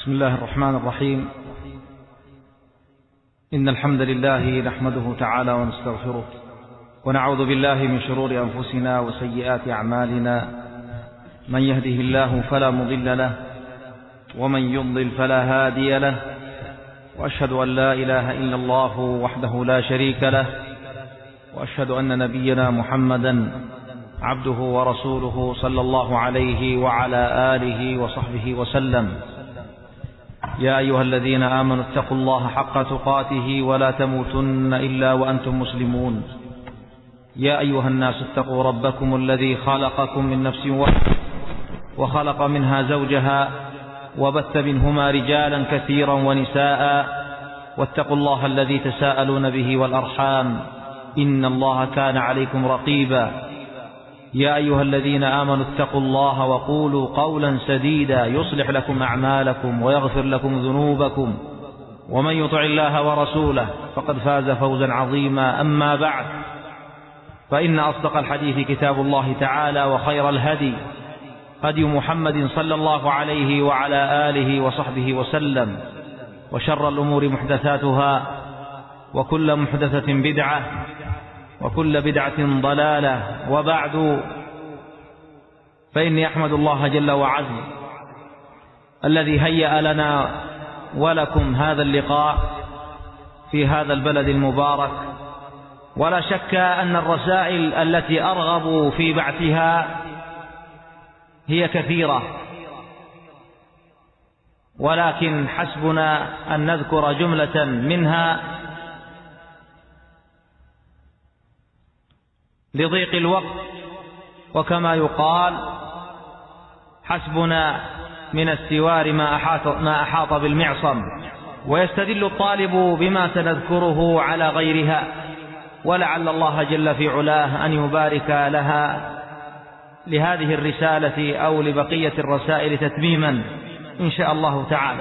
بسم الله الرحمن الرحيم. إن الحمد لله نحمده تعالى ونستغفره ونعوذ بالله من شرور أنفسنا وسيئات أعمالنا، من يهده الله فلا مضل له ومن يضلل فلا هادي له، وأشهد أن لا إله إلا الله وحده لا شريك له، وأشهد أن نبينا محمدا عبده ورسوله صلى الله عليه وعلى آله وصحبه وسلم. يا أيها الذين آمنوا اتقوا الله حق تقاته ولا تموتن إلا وأنتم مسلمون. يا أيها الناس اتقوا ربكم الذي خلقكم من نفس واحدة وخلق منها زوجها وبث منهما رجالا كثيرا ونساء، واتقوا الله الذي تساءلون به والأرحام إن الله كان عليكم رقيبا. يا أيها الذين آمنوا اتقوا الله وقولوا قولا سديدا يصلح لكم أعمالكم ويغفر لكم ذنوبكم، ومن يطع الله ورسوله فقد فاز فوزا عظيما. أما بعد، فإن أصدق الحديث كتاب الله تعالى، وخير الهدي هدي محمد صلى الله عليه وعلى آله وصحبه وسلم، وشر الأمور محدثاتها، وكل محدثة بدعة، وكل بدعة ضلالة. وبعد، فإني أحمد الله جل وعز الذي هيأ لنا ولكم هذا اللقاء في هذا البلد المبارك. ولا شك أن الرسائل التي أرغب في بعثها هي كثيرة، ولكن حسبنا أن نذكر جملة منها لضيق الوقت، وكما يقال حسبنا من السوار ما أحاط بالمعصم. ويستدل الطالب بما سنذكره على غيرها، ولعل الله جل في علاه أن يبارك لها لهذه الرسالة أو لبقية الرسائل تتميما إن شاء الله تعالى.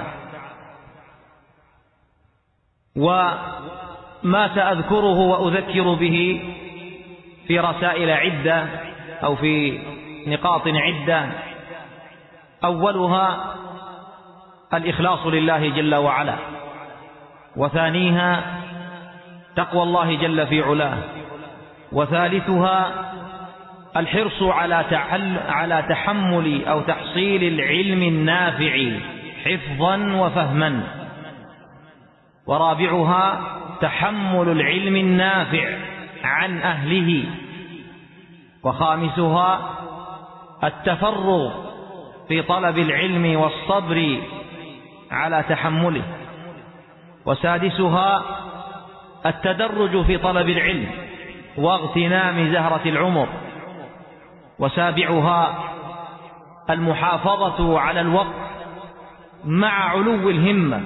وما سأذكره وأذكر به في رسائل عدة أو في نقاط عدة، أولها الإخلاص لله جل وعلا، وثانيها تقوى الله جل في علاه، وثالثها الحرص على تحمل أو تحصيل العلم النافع حفظا وفهما، ورابعها تحمل العلم النافع عن أهله، وخامسها التفرغ في طلب العلم والصبر على تحمله، وسادسها التدرج في طلب العلم واغتنام زهرة العمر، وسابعها المحافظة على الوقت مع علو الهمة،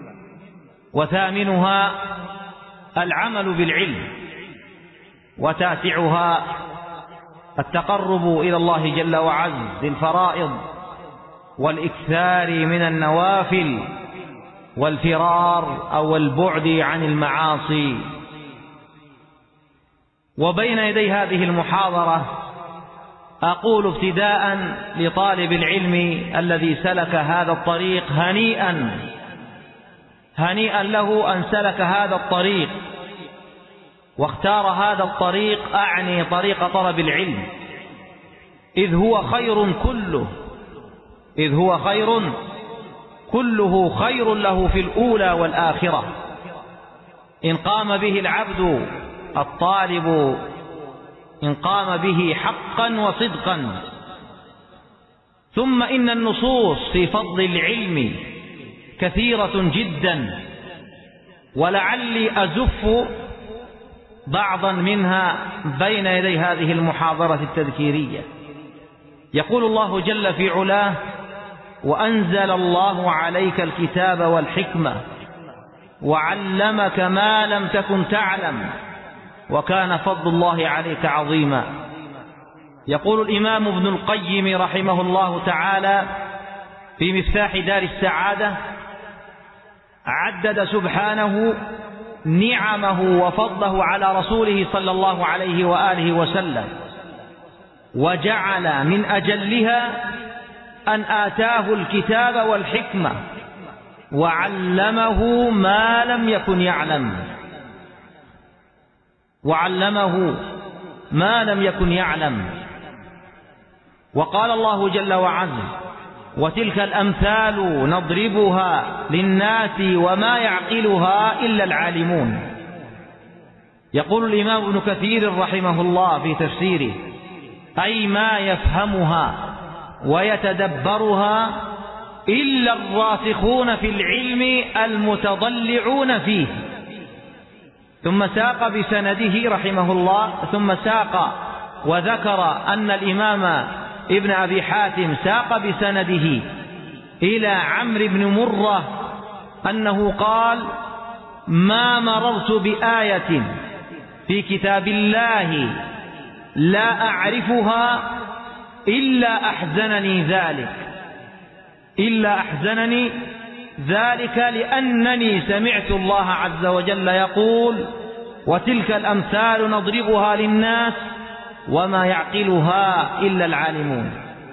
وثامنها العمل بالعلم، وتاسعها التقرب إلى الله جل وعز بالفرائض والإكثار من النوافل والفرار أو البعد عن المعاصي. وبين يدي هذه المحاضرة أقول ابتداء لطالب العلم الذي سلك هذا الطريق هنيئا له أن سلك هذا الطريق واختار هذا الطريق، أعني طريق طلب العلم، إذ هو خير كله خير له في الأولى والآخرة، إن قام به العبد الطالب، إن قام به حقا وصدقا. ثم إن النصوص في فضل العلم كثيرة جدا، ولعلي أزف بعضا منها بين يدي هذه المحاضرة التذكيرية. يقول الله جل في علاه: وأنزل الله عليك الكتاب والحكمة وعلمك ما لم تكن تعلم وكان فضل الله عليك عظيما. يقول الإمام ابن القيم رحمه الله تعالى في مفتاح دار السعادة: عدد سبحانه نعمه وفضله على رسوله صلى الله عليه وآله وسلم، وجعل من أجلها أن آتاه الكتاب والحكمة وعلمه ما لم يكن يعلم، وعلمه ما لم يكن يعلم. وقال الله جل وعز: وتلك الأمثال نضربها للناس وما يعقلها إلا العالمون. يقول الإمام ابن كثير رحمه الله في تفسيره: أي ما يفهمها ويتدبرها إلا الراسخون في العلم المتضلعون فيه. ثم ساق بسنده رحمه الله، ثم ساق وذكر أن الإمام ابن أبي حاتم ساق بسنده إلى عمرو بن مرة أنه قال: ما مررت بآية في كتاب الله لا أعرفها إلا أحزنني ذلك لأنني سمعت الله عز وجل يقول: وتلك الأمثال نضربها للناس وما يعقلها إلا العالمون.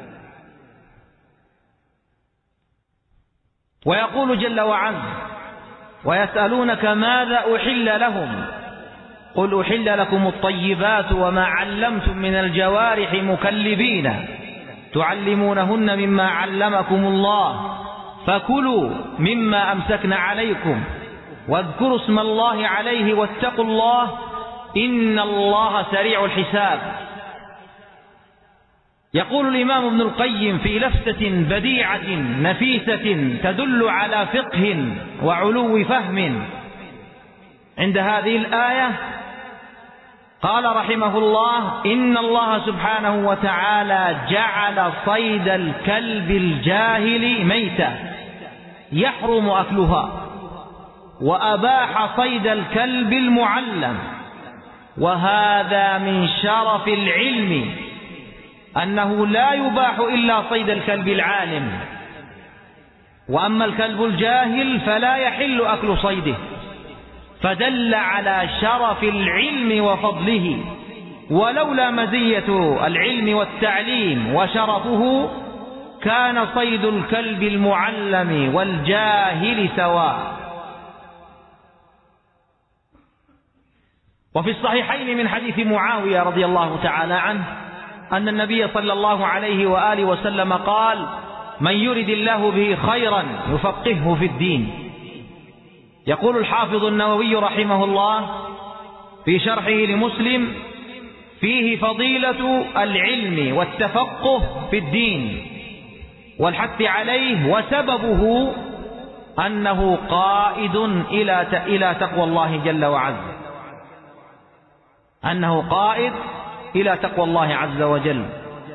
ويقول جل وعز: ويسألونك ماذا أحل لهم قل أحل لكم الطيبات وما علمتم من الجوارح مكلبين تعلمونهن مما علمكم الله فكلوا مما أمسكن عليكم واذكروا اسم الله عليه واتقوا الله إن الله سريع الحساب. يقول الإمام ابن القيم في لفتة بديعة نفيسة تدل على فقه وعلو فهم عند هذه الآية، قال رحمه الله: إن الله سبحانه وتعالى جعل صيد الكلب الجاهل ميتة يحرم أكلها، وأباح صيد الكلب المعلم. وهذا من شرف العلم أنه لا يباح إلا صيد الكلب العالم، وأما الكلب الجاهل فلا يحل أكل صيده، فدل على شرف العلم وفضله. ولولا مزية العلم والتعليم وشرفه كان صيد الكلب المعلم والجاهل سواء. وفي الصحيحين من حديث معاوية رضي الله تعالى عنه أن النبي صلى الله عليه وآله وسلم قال: من يرد الله به خيرا يفقهه في الدين. يقول الحافظ النووي رحمه الله في شرحه لمسلم: فيه فضيلة العلم والتفقه في الدين والحث عليه، وسببه أنه قائد إلى تقوى الله جل وعز، أنه قائد إلى تقوى الله عز وجل.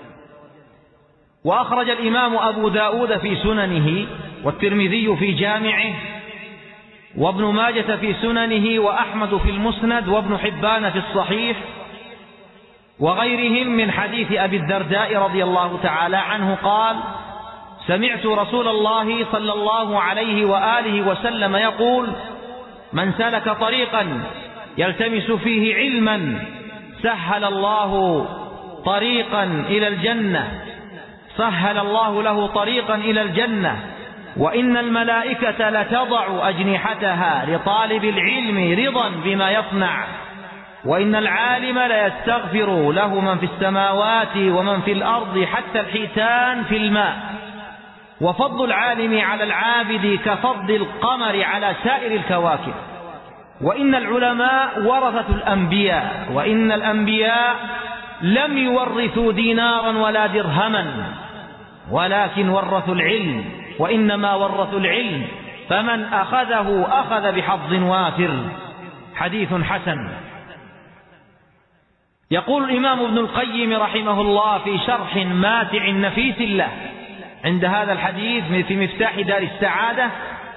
وأخرج الإمام أبو داود في سننه، والترمذي في جامعه، وابن ماجة في سننه، وأحمد في المسند، وابن حبان في الصحيح، وغيرهم من حديث أبي الدرداء رضي الله تعالى عنه قال: سمعت رسول الله صلى الله عليه وآله وسلم يقول: من سلك طريقا يلتمس فيه علما سهل الله له طريقا إلى الجنة، وإن الملائكة لتضع أجنحتها لطالب العلم رضا بما يصنع، وإن العالم ليستغفر له من في السماوات ومن في الأرض حتى الحيتان في الماء، وفضل العالم على العابد كفضل القمر على سائر الكواكب، وإن العلماء ورثة الأنبياء، وإن الأنبياء لم يورثوا دينارا ولا درهما ولكن ورثوا العلم، وإنما ورثوا العلم، فمن أخذه أخذ بحظ وافر. حديث حسن. يقول الإمام ابن القيم رحمه الله في شرح ماتع نفيس له عند هذا الحديث في مفتاح دار السعادة،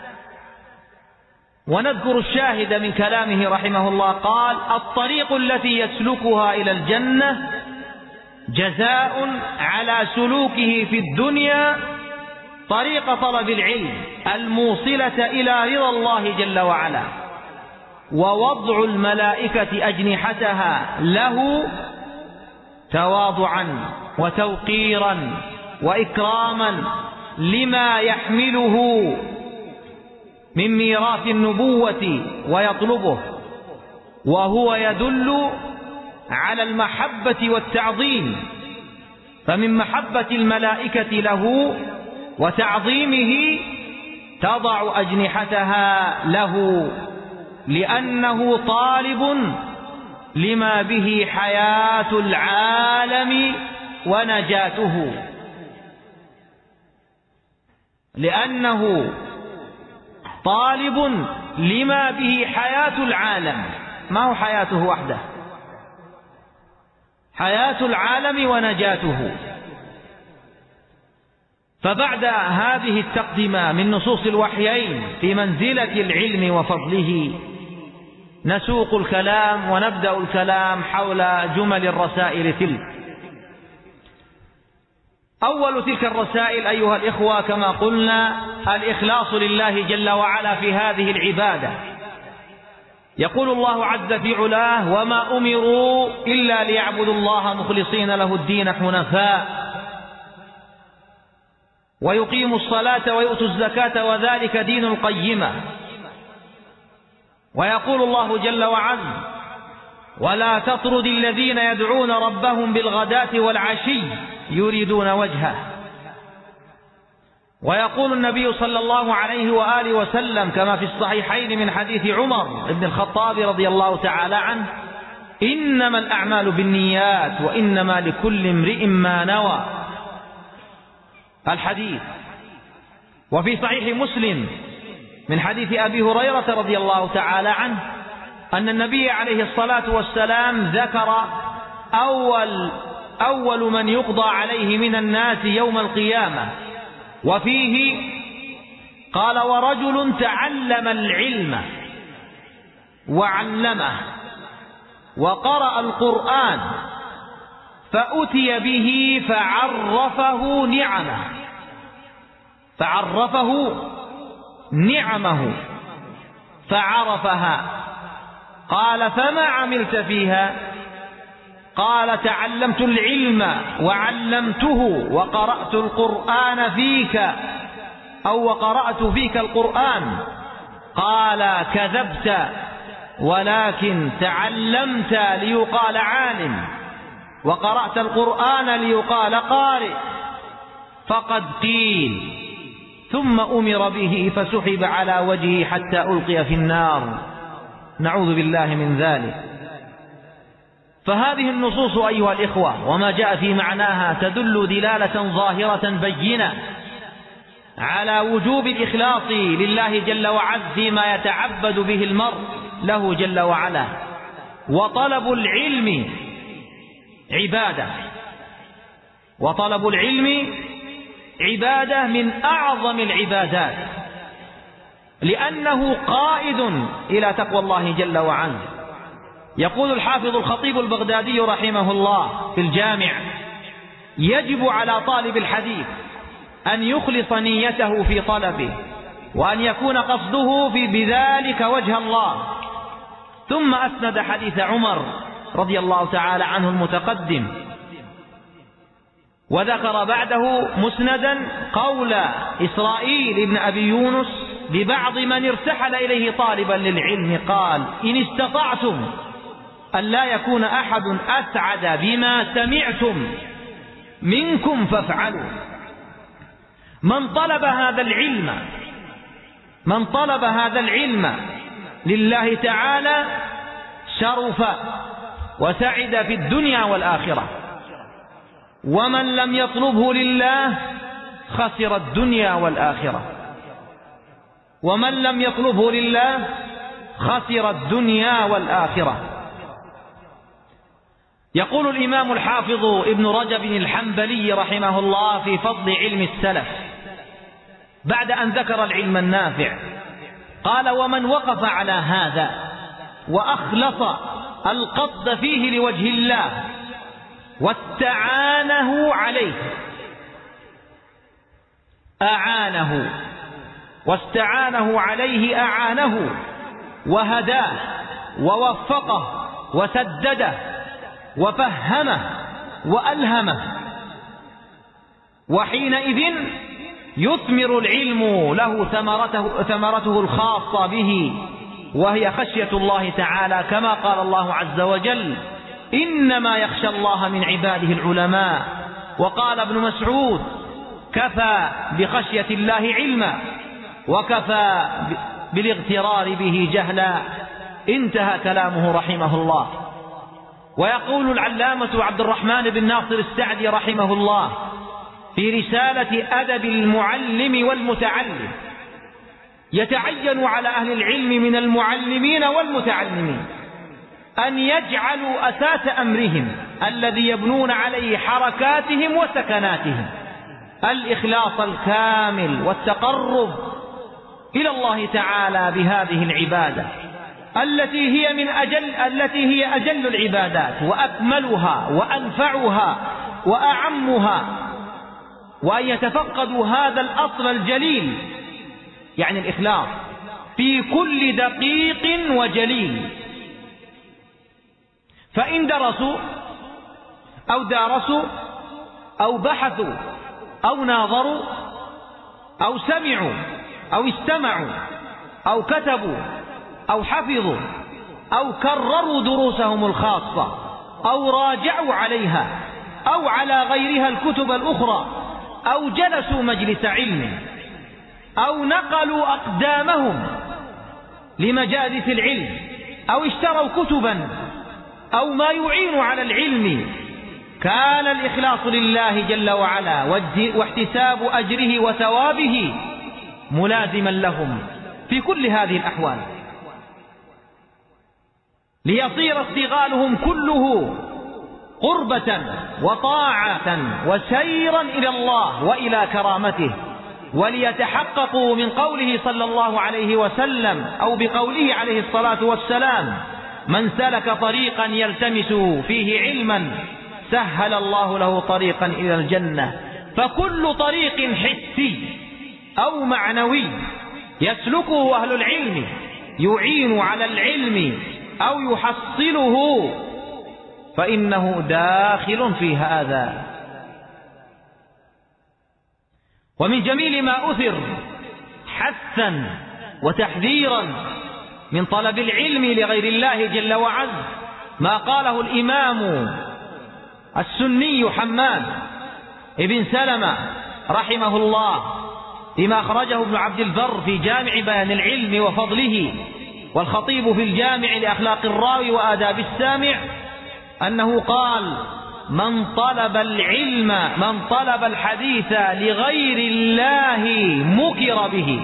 ونذكر الشاهد من كلامه رحمه الله، قال: الطريق التي يسلكها إلى الجنة جزاء على سلوكه في الدنيا طريق طلب العلم الموصلة إلى رضا الله جل وعلا، ووضع الملائكة أجنحتها له تواضعا وتوقيرا وإكراما لما يحمله من ميراث النبوة ويطلبه، وهو يدل على المحبة والتعظيم، فمن محبة الملائكة له وتعظيمه تضع أجنحتها له، لأنه طالب لما به حياة العالم ونجاته، لأنه طالب لما به حياة العالم. ما هو حياته وحده؟ حياة العالم ونجاته. فبعد هذه التقدمة من نصوص الوحيين في منزلة العلم وفضله، نسوق الكلام ونبدأ الكلام حول جمل الرسائل تلك. أول تلك الرسائل أيها الإخوة كما قلنا الإخلاص لله جل وعلا في هذه العبادة. يقول الله عز في علاه: وما أمروا إلا ليعبدوا الله مخلصين له الدين حنفاء ويقيموا الصلاة ويؤتوا الزكاة وذلك دين القيمة. ويقول الله جل وعلا: ولا تطرد الذين يدعون ربهم بالغداة والعشي يريدون وجهه. ويقول النبي صلى الله عليه وآله وسلم كما في الصحيحين من حديث عمر بن الخطاب رضي الله تعالى عنه: إنما الأعمال بالنيات وإنما لكل امرئ ما نوى. الحديث. وفي صحيح مسلم من حديث أبي هريرة رضي الله تعالى عنه أن النبي عليه الصلاة والسلام ذكر أول من يقضى عليه من الناس يوم القيامة، وفيه قال: ورجل تعلم العلم وعلمه وقرأ القرآن فأتي به فعرفه نعمه فعرفها. قال: فما عملت فيها؟ قال: تعلمت العلم وعلمته وقرأت القرآن فيك، أو وقرأت فيك القرآن. قال: كذبت، ولكن تعلمت ليقال عالم وقرأت القرآن ليقال قارئ. فقد قيل. ثم أمر به فسحب على وجهه حتى ألقي في النار، نعوذ بالله من ذلك. فهذه النصوص أيها الإخوة وما جاء في معناها تدل دلالة ظاهرة بينة على وجوب الإخلاص لله جل وعلا فيما يتعبد به المرء له جل وعلا. وطلب العلم عبادة، وطلب العلم عبادة من أعظم العبادات، لأنه قائد إلى تقوى الله جل وعلا. يقول الحافظ الخطيب البغدادي رحمه الله في الجامع: يجب على طالب الحديث أن يخلص نيته في طلبه، وأن يكون قصده بذلك وجه الله. ثم أسند حديث عمر رضي الله تعالى عنه المتقدم، وذكر بعده مسندا قول إسرائيل بن أبي يونس لبعض من ارتحل إليه طالبا للعلم، قال: إن استطعتم أن لا يكون أحد أسعد بما سمعتم منكم فافعلوا. من طلب هذا العلم لله تعالى شرف وسعد في الدنيا والآخرة، ومن لم يطلبه لله خسر الدنيا والآخرة. ومن لم يطلبه لله خسر الدنيا والآخرة. يقول الإمام الحافظ ابن رجب الحنبلي رحمه الله في فضل علم السلف بعد أن ذكر العلم النافع، قال: ومن وقف على هذا وأخلص القصد فيه لوجه الله واستعانه عليه أعانه، واستعانه عليه أعانه، وهداه ووفقه وسدده وفهمه وألهمه. وحينئذ يثمر العلم له ثمرته الخاصة به، وهي خشية الله تعالى، كما قال الله عز وجل: إنما يخشى الله من عباده العلماء. وقال ابن مسعود: كفى بخشية الله علما وكفى بالاغترار به جهلا. انتهى كلامه رحمه الله. ويقول العلامة عبد الرحمن بن ناصر السعدي رحمه الله في رسالة أدب المعلم والمتعلم: يتعين على أهل العلم من المعلمين والمتعلمين أن يجعلوا أساس أمرهم الذي يبنون عليه حركاتهم وسكناتهم الإخلاص الكامل والتقرب إلى الله تعالى بهذه العبادة التي هي أجل العبادات وأكملها وأنفعها وأعمها، وأن يتفقدوا هذا الأصل الجليل، يعني الإخلاص، في كل دقيق وجليل. فإن درسوا أو دارسوا أو بحثوا أو ناظروا أو سمعوا أو استمعوا أو كتبوا أو حفظوا أو كرروا دروسهم الخاصة أو راجعوا عليها أو على غيرها الكتب الأخرى أو جلسوا مجلس علم أو نقلوا أقدامهم لمجالس العلم أو اشتروا كتبا أو ما يعين على العلم، كان الإخلاص لله جل وعلا واحتساب أجره وثوابه ملازما لهم في كل هذه الأحوال، ليصير اشتغالهم كله قربة وطاعة وسيرا إلى الله وإلى كرامته، وليتحققوا من قوله صلى الله عليه وسلم أو بقوله عليه الصلاة والسلام: من سلك طريقا يلتمس فيه علما سهل الله له طريقا إلى الجنة. فكل طريق حسي أو معنوي يسلكه أهل العلم يعين على العلم أو يحصله فإنه داخل في هذا. ومن جميل ما أثر حثا وتحذيرا من طلب العلم لغير الله جل وعز ما قاله الإمام السني حماد ابن سلمة رحمه الله فيما أخرجه ابن عبد البر في جامع بيان العلم وفضله، والخطيب في الجامع لأخلاق الراوي وآداب السامع، أنه قال: من طلب الحديث لغير الله مكر به.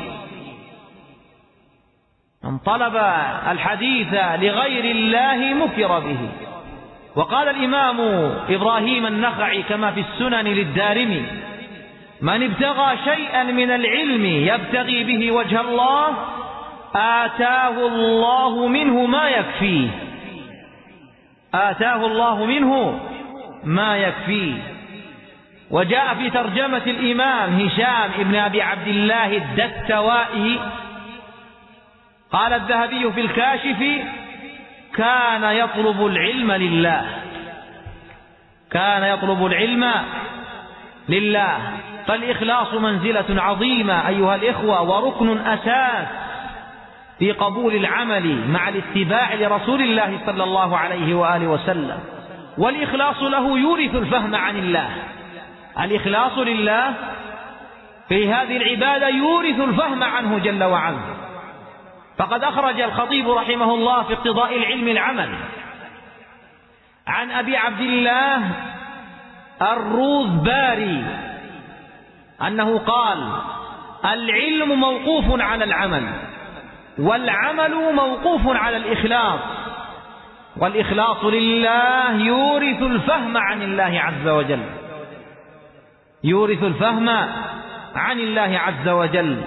من طلب الحديث لغير الله مكر به. وقال الإمام إبراهيم النخعي كما في السنن للدارمي: من ابتغى شيئا من العلم يبتغي به وجه الله آتاه الله منه ما يكفيه. آتاه الله منه ما يكفيه. وجاء في ترجمة الإمام هشام ابن أبي عبد الله الدستوائي قال الذهبي في الكاشف: كان يطلب العلم لله. كان يطلب العلم لله. فالإخلاص منزلة عظيمة أيها الإخوة، وركن أساس في قبول العمل مع الاتباع لرسول الله صلى الله عليه وآله وسلم. والإخلاص له يورث الفهم عن الله. الإخلاص لله في هذه العبادة يورث الفهم عنه جل وعلا. فقد أخرج الخطيب رحمه الله في اقتضاء العلم العمل عن أبي عبد الله الروذباري أنه قال: العلم موقوف على العمل، والعمل موقوف على الإخلاص، والإخلاص لله يورث الفهم عن الله عز وجل. يورث الفهم عن الله عز وجل.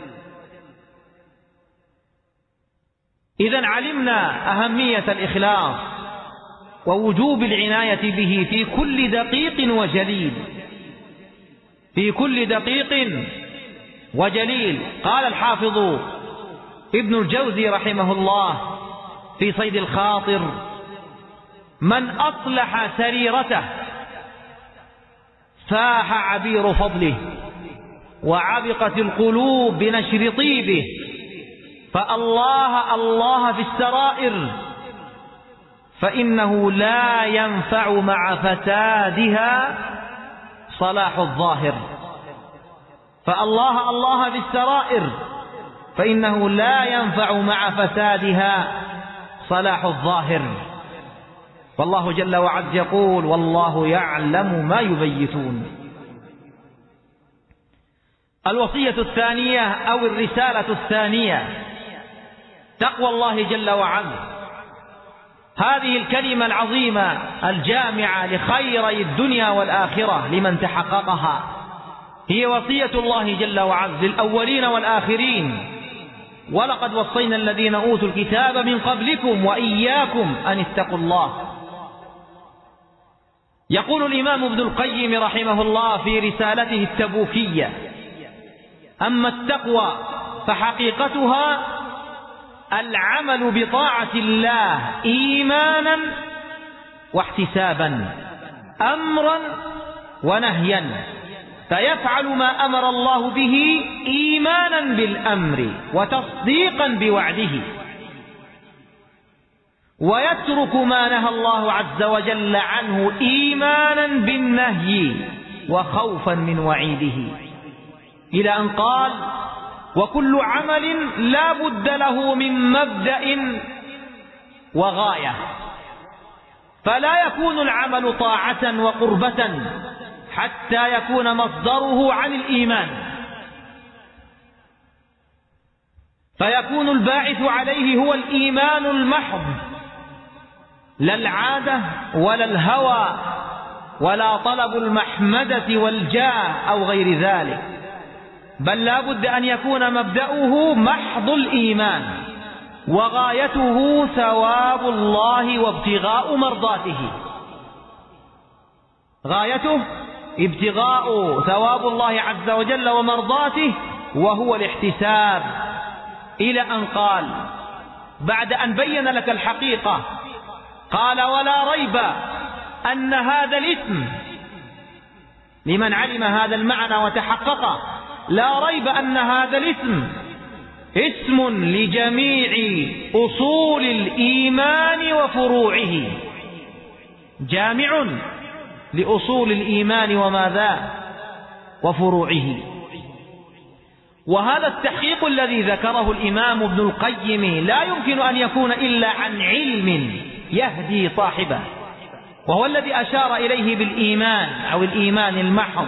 إذن علمنا أهمية الإخلاص ووجوب العناية به في كل دقيق وجليل. في كل دقيق وجليل. قال الحافظ ابن الجوزي رحمه الله في صيد الخاطر: من أصلح سريرته فاح عبير فضله. وعبقت القلوب بنشر طيبه، فالله الله في السرائر، فإنه لا ينفع مع فسادها صلاح الظاهر. فالله الله في السرائر، فإنه لا ينفع مع فسادها صلاح الظاهر. والله جل وعز يقول: والله يعلم ما يبيتون. الوصية الثانية أو الرسالة الثانية تقوى الله جل وعز. هذه الكلمة العظيمة الجامعة لخيري الدنيا والآخرة لمن تحققها هي وصية الله جل وعز للأولين والآخرين: ولقد وصينا الذين أوتوا الكتاب من قبلكم وإياكم أن اتقوا الله. يقول الإمام ابن القيم رحمه الله في رسالته التبوكية: أما التقوى فحقيقتها العمل بطاعة الله إيمانا واحتسابا، أمرا ونهيا، فيفعل ما أمر الله به إيمانا بالأمر وتصديقا بوعده، ويترك ما نهى الله عز وجل عنه إيمانا بالنهي وخوفا من وعيده، إلى أن قال: وكل عمل لا بد له من مبدأ وغاية، فلا يكون العمل طاعة وقربة حتى يكون مصدره عن الإيمان، فيكون الباعث عليه هو الإيمان المحض، لا العادة ولا الهوى ولا طلب المحمدة والجاه أو غير ذلك، بل لا بد أن يكون مبدأه محض الإيمان، وغايته ثواب الله وابتغاء مرضاته. غايته ابتغاء ثواب الله عز وجل ومرضاته، وهو الاحتساب، إلى أن قال بعد أن بين لك الحقيقة قال: ولا ريب أن هذا الاسم، لمن علم هذا المعنى وتحققه، لا ريب أن هذا الاسم اسم لجميع أصول الإيمان وفروعه، جامع لأصول الإيمان وماذا وفروعه. وهذا التحقيق الذي ذكره الإمام ابن القيم لا يمكن أن يكون إلا عن علم يهدي صاحبه، وهو الذي أشار إليه بالإيمان أو الإيمان المحض.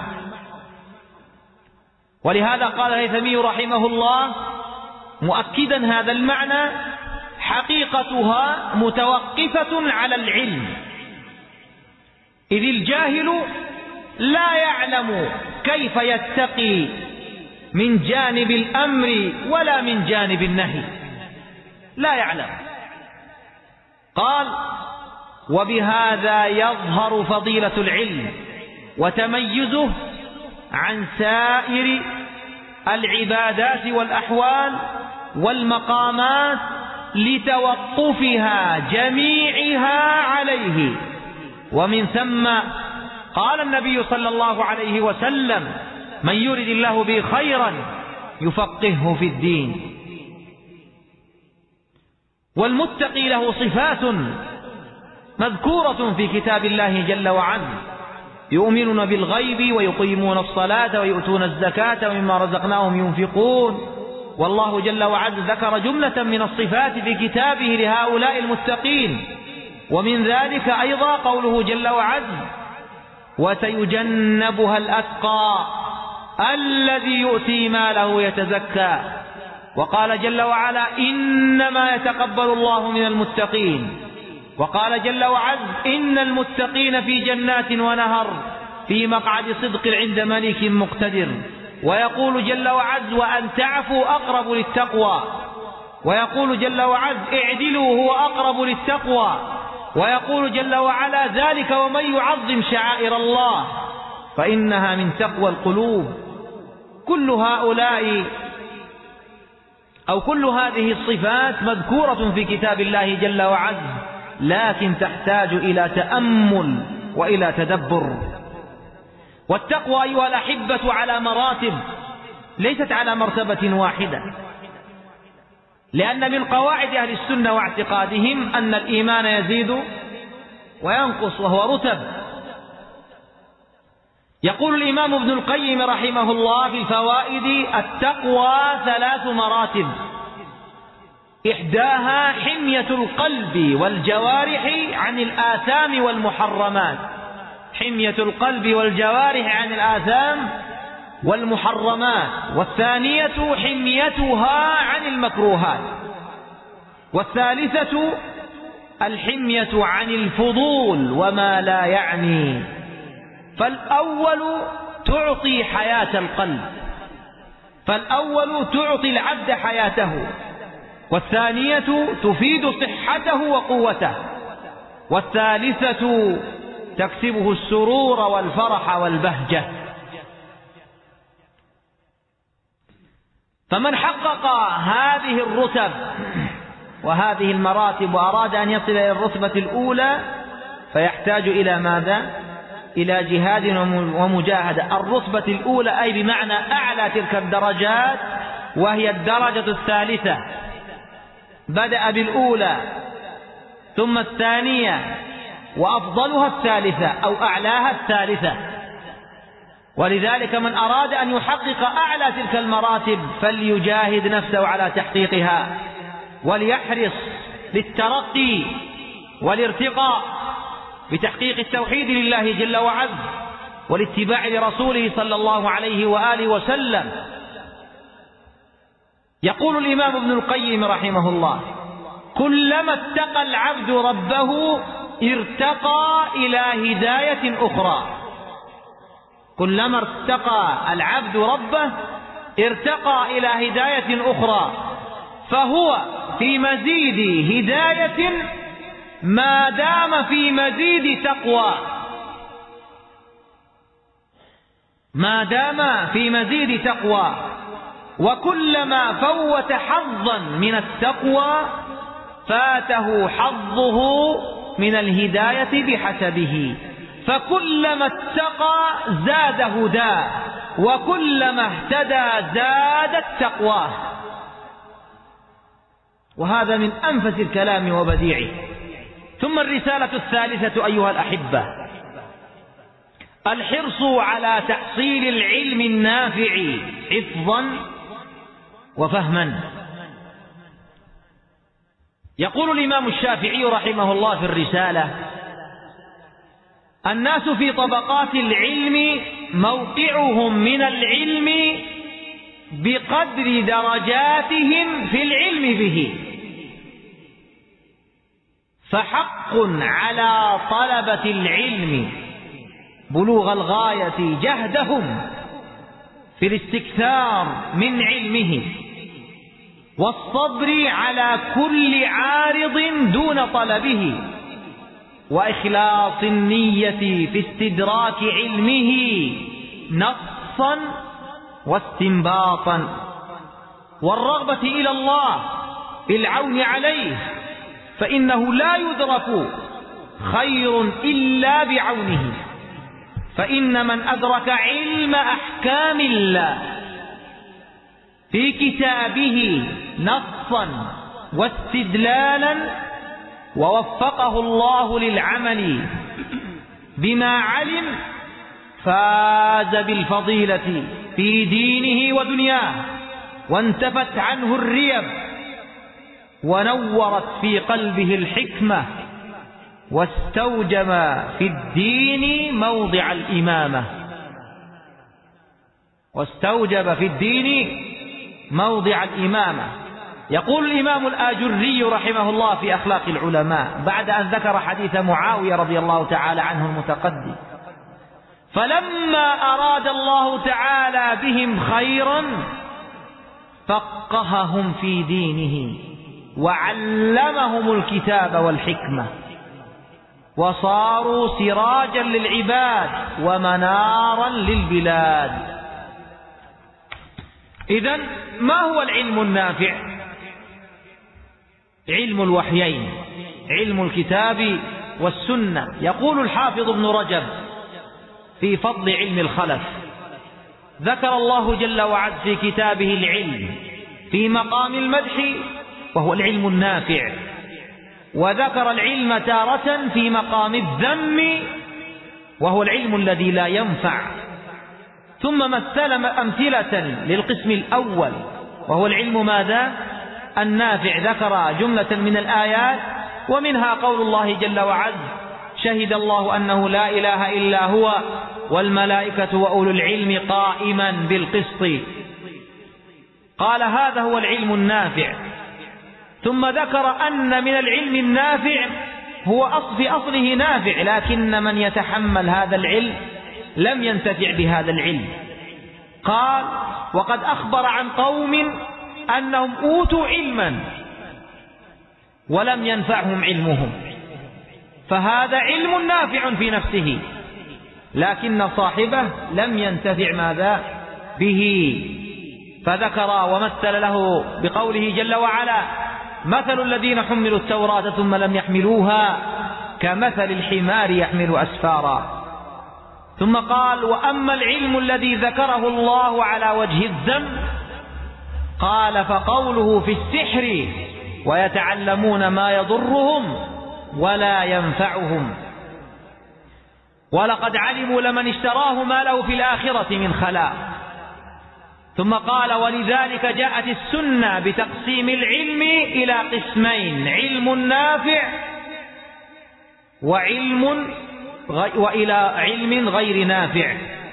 ولهذا قال الهيثمي رحمه الله مؤكدا هذا المعنى: حقيقتها متوقفة على العلم، إذ الجاهل لا يعلم كيف يتقي من جانب الأمر ولا من جانب النهي، لا يعلم. قال: وبهذا يظهر فضيلة العلم وتميزه عن سائر العبادات والأحوال والمقامات لتوقفها جميعها عليه. ومن ثم قال النبي صلى الله عليه وسلم: من يرد الله به خيرا يفقهه في الدين. والمتقي له صفات مذكورة في كتاب الله جل وعلا: يؤمنون بالغيب ويقيمون الصلاة ويؤتون الزكاة ومما رزقناهم ينفقون. والله جل وعلا ذكر جملة من الصفات في كتابه لهؤلاء المتقين، ومن ذلك أيضا قوله جل وعلا: وسيجنبها الأتقى الذي يؤتي ماله يتزكى. وقال جل وعلا: إنما يتقبل الله من المتقين. وقال جل وعلا: إن المتقين في جنات ونهر في مقعد صدق عند ملك مقتدر. ويقول جل وعلا: وأن تعفوا أقرب للتقوى. ويقول جل وعلا: اعدلوا هو أقرب للتقوى. ويقول جل وعلا: ذلك ومن يعظم شعائر الله فإنها من تقوى القلوب. كل هؤلاء أو كل هذه الصفات مذكورة في كتاب الله جل وعلا، لكن تحتاج إلى تأمل وإلى تدبر. والتقوى أيها الأحبة على مراتب، ليست على مرتبة واحدة، لأن من قواعد أهل السنة واعتقادهم أن الإيمان يزيد وينقص وهو رتب. يقول الإمام ابن القيم رحمه الله في الفوائد: التقوى 3 مراتب، إحداها حمية القلب والجوارح عن الآثام والمحرمات، حمية القلب والجوارح عن الآثام والمحرمات، والثانية حميتها عن المكروهات، والثالثة الحمية عن الفضول وما لا يعني. فالأول تعطي حياة القلب، فالأول تعطي العبد حياته، والثانية تفيد صحته وقوته، والثالثة تكسبه السرور والفرح والبهجة. فمن حقق هذه الرتب وهذه المراتب وأراد أن يصل إلى الرتبة الأولى فيحتاج إلى ماذا؟ إلى جهاد ومجاهدة. الرتبة الأولى أي بمعنى أعلى تلك الدرجات، وهي الدرجة الثالثة، بدأ بالأولى ثم الثانية وأفضلها الثالثة أو أعلاها الثالثة. ولذلك من أراد أن يحقق أعلى تلك المراتب فليجاهد نفسه على تحقيقها، وليحرص للترقي والارتقاء بتحقيق التوحيد لله جل وعز والاتباع لرسوله صلى الله عليه وآله وسلم. يقول الإمام ابن القيم رحمه الله: كلما اتقى العبد ربه ارتقى إلى هداية أخرى. كلما ارتقى العبد ربه ارتقى إلى هداية أخرى، فهو في مزيد هداية ما دام في مزيد تقوى، ما دام في مزيد تقوى. وكلما فوت حظا من التقوى فاته حظه من الهداية بحسبه، فكلما اتقى زاد هداه، وكلما اهتدى زادت تقواه. وهذا من أنفس الكلام وبديعه. ثم الرسالة الثالثة أيها الأحبة: الحرص على تحصيل العلم النافع حفظا وفهما. يقول الإمام الشافعي رحمه الله في الرسالة: الناس في طبقات العلم موقعهم من العلم بقدر درجاتهم في العلم به، فحق على طلبة العلم بلوغ الغاية جهدهم في الاستكثار من علمه، والصبر على كل عارض دون طلبه، وإخلاص النية في استدراك علمه نصا واستنباطا، والرغبة إلى الله في العون عليه، فإنه لا يدرك خير إلا بعونه. فإن من أدرك علم أحكام الله في كتابه نصا واستدلالا ووفقه الله للعمل بما علم فاز بالفضيلة في دينه ودنياه، وانتفت عنه الريب، ونورت في قلبه الحكمة، واستوجب في الدين موضع الإمامة، واستوجب في الدين موضع الإمامة. يقول الإمام الآجري رحمه الله في أخلاق العلماء بعد أن ذكر حديث معاوية رضي الله تعالى عنه المتقدم: فلما أراد الله تعالى بهم خيرا فقههم في دينه وعلمهم الكتاب والحكمة، وصاروا سراجا للعباد ومنارا للبلاد. إذن ما هو العلم النافع؟ علم الوحيين، علم الكتاب والسنة. يقول الحافظ ابن رجب في فضل علم الخلف: ذكر الله جل وعز في كتابه العلم في مقام المدح وهو العلم النافع، وذكر العلم تارة في مقام الذم وهو العلم الذي لا ينفع. ثم مثل أمثلة للقسم الأول وهو العلم ماذا؟ النافع. ذكر جملة من الآيات ومنها قول الله جل وعز: شهد الله أنه لا إله إلا هو والملائكة وأولو العلم قائما بالقسط. قال هذا هو العلم النافع. ثم ذكر أن من العلم النافع هو في أصله نافع، لكن من يتحمل هذا العلم لم ينتفع بهذا العلم. قال: وقد أخبر عن قوم أنهم أوتوا علما ولم ينفعهم علمهم، فهذا علم نافع في نفسه لكن صاحبه لم ينتفع ماذا به. فذكر ومثل له بقوله جل وعلا: مثل الذين حملوا التوراة ثم لم يحملوها كمثل الحمار يحمل أسفارا. ثم قال: وأما العلم الذي ذكره الله على وجه الذم قال: فقوله في السحر ويتعلمون ما يضرهم ولا ينفعهم ولقد علموا لمن اشتراه ما له في الآخرة من خلاق. ثم قال: ولذلك جاءت السنة بتقسيم العلم إلى قسمين: علم نافع وإلى علم غير نافع.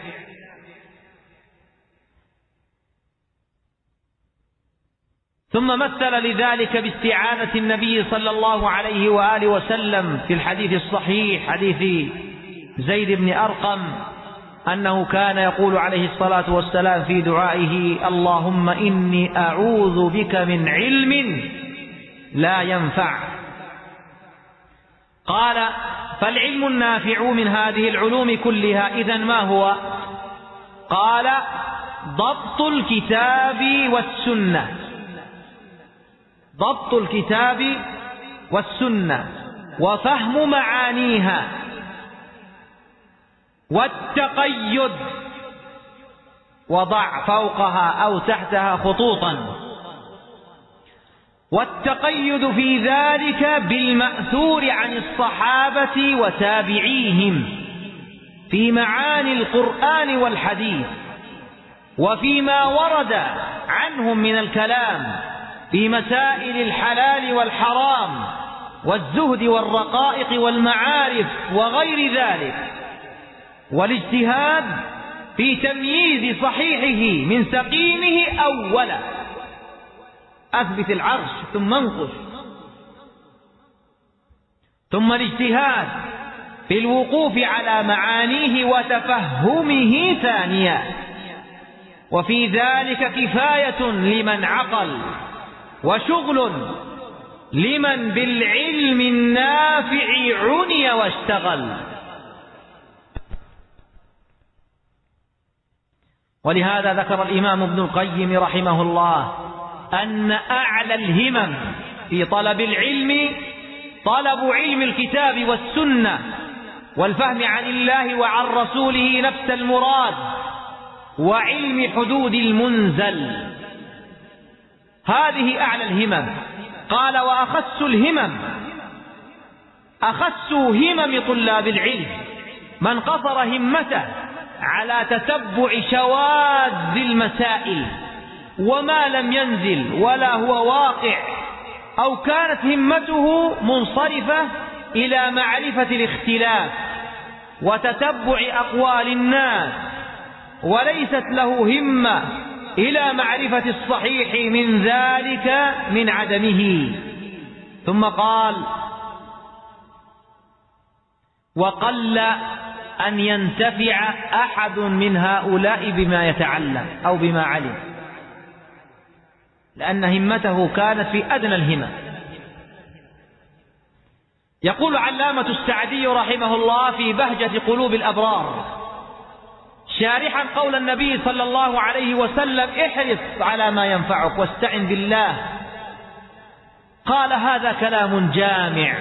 ثم مثل لذلك باستعانة النبي صلى الله عليه وآله وسلم في الحديث الصحيح حديث زيد بن أرقم أنه كان يقول عليه الصلاة والسلام في دعائه: اللهم إني أعوذ بك من علم لا ينفع. قال: فالعلم النافع من هذه العلوم كلها إذن ما هو؟ قال: ضبط الكتاب والسنة. ضبط الكتاب والسنة وفهم معانيها والتقيد، وضع فوقها أو تحتها خطوطا، والتقيد في ذلك بالمأثور عن الصحابة وتابعيهم في معاني القرآن والحديث، وفيما ورد عنهم من الكلام في مسائل الحلال والحرام والزهد والرقائق والمعارف وغير ذلك، والاجتهاد في تمييز صحيحه من سقيمه أولا. أثبت العرش ثم انقش. ثم الاجتهاد في الوقوف على معانيه وتفهمه ثانيا. وفي ذلك كفاية لمن عقل وشغل لمن بالعلم النافع عني واشتغل. ولهذا ذكر الإمام ابن القيم رحمه الله أن أعلى الهمم في طلب العلم طلب علم الكتاب والسنة والفهم عن الله وعن رسوله نفس المراد، وعلم حدود المنزل. هذه أعلى الهمم. قال: وأخس الهمم، أخس همم طلاب العلم من قصر همته على تتبع شواذ المسائل وما لم ينزل ولا هو واقع، أو كانت همته منصرفة إلى معرفة الاختلاف وتتبع أقوال الناس، وليست له همة إلى معرفة الصحيح من ذلك من عدمه. ثم قال: وقل أن ينتفع أحد من هؤلاء بما يتعلم أو بما علم، لأن همته كانت في أدنى الهمم. يقول علامة السعدي رحمه الله في بهجة قلوب الأبرار شارحا قول النبي صلى الله عليه وسلم: احرص على ما ينفعك واستعن بالله. قال: هذا كلام جامع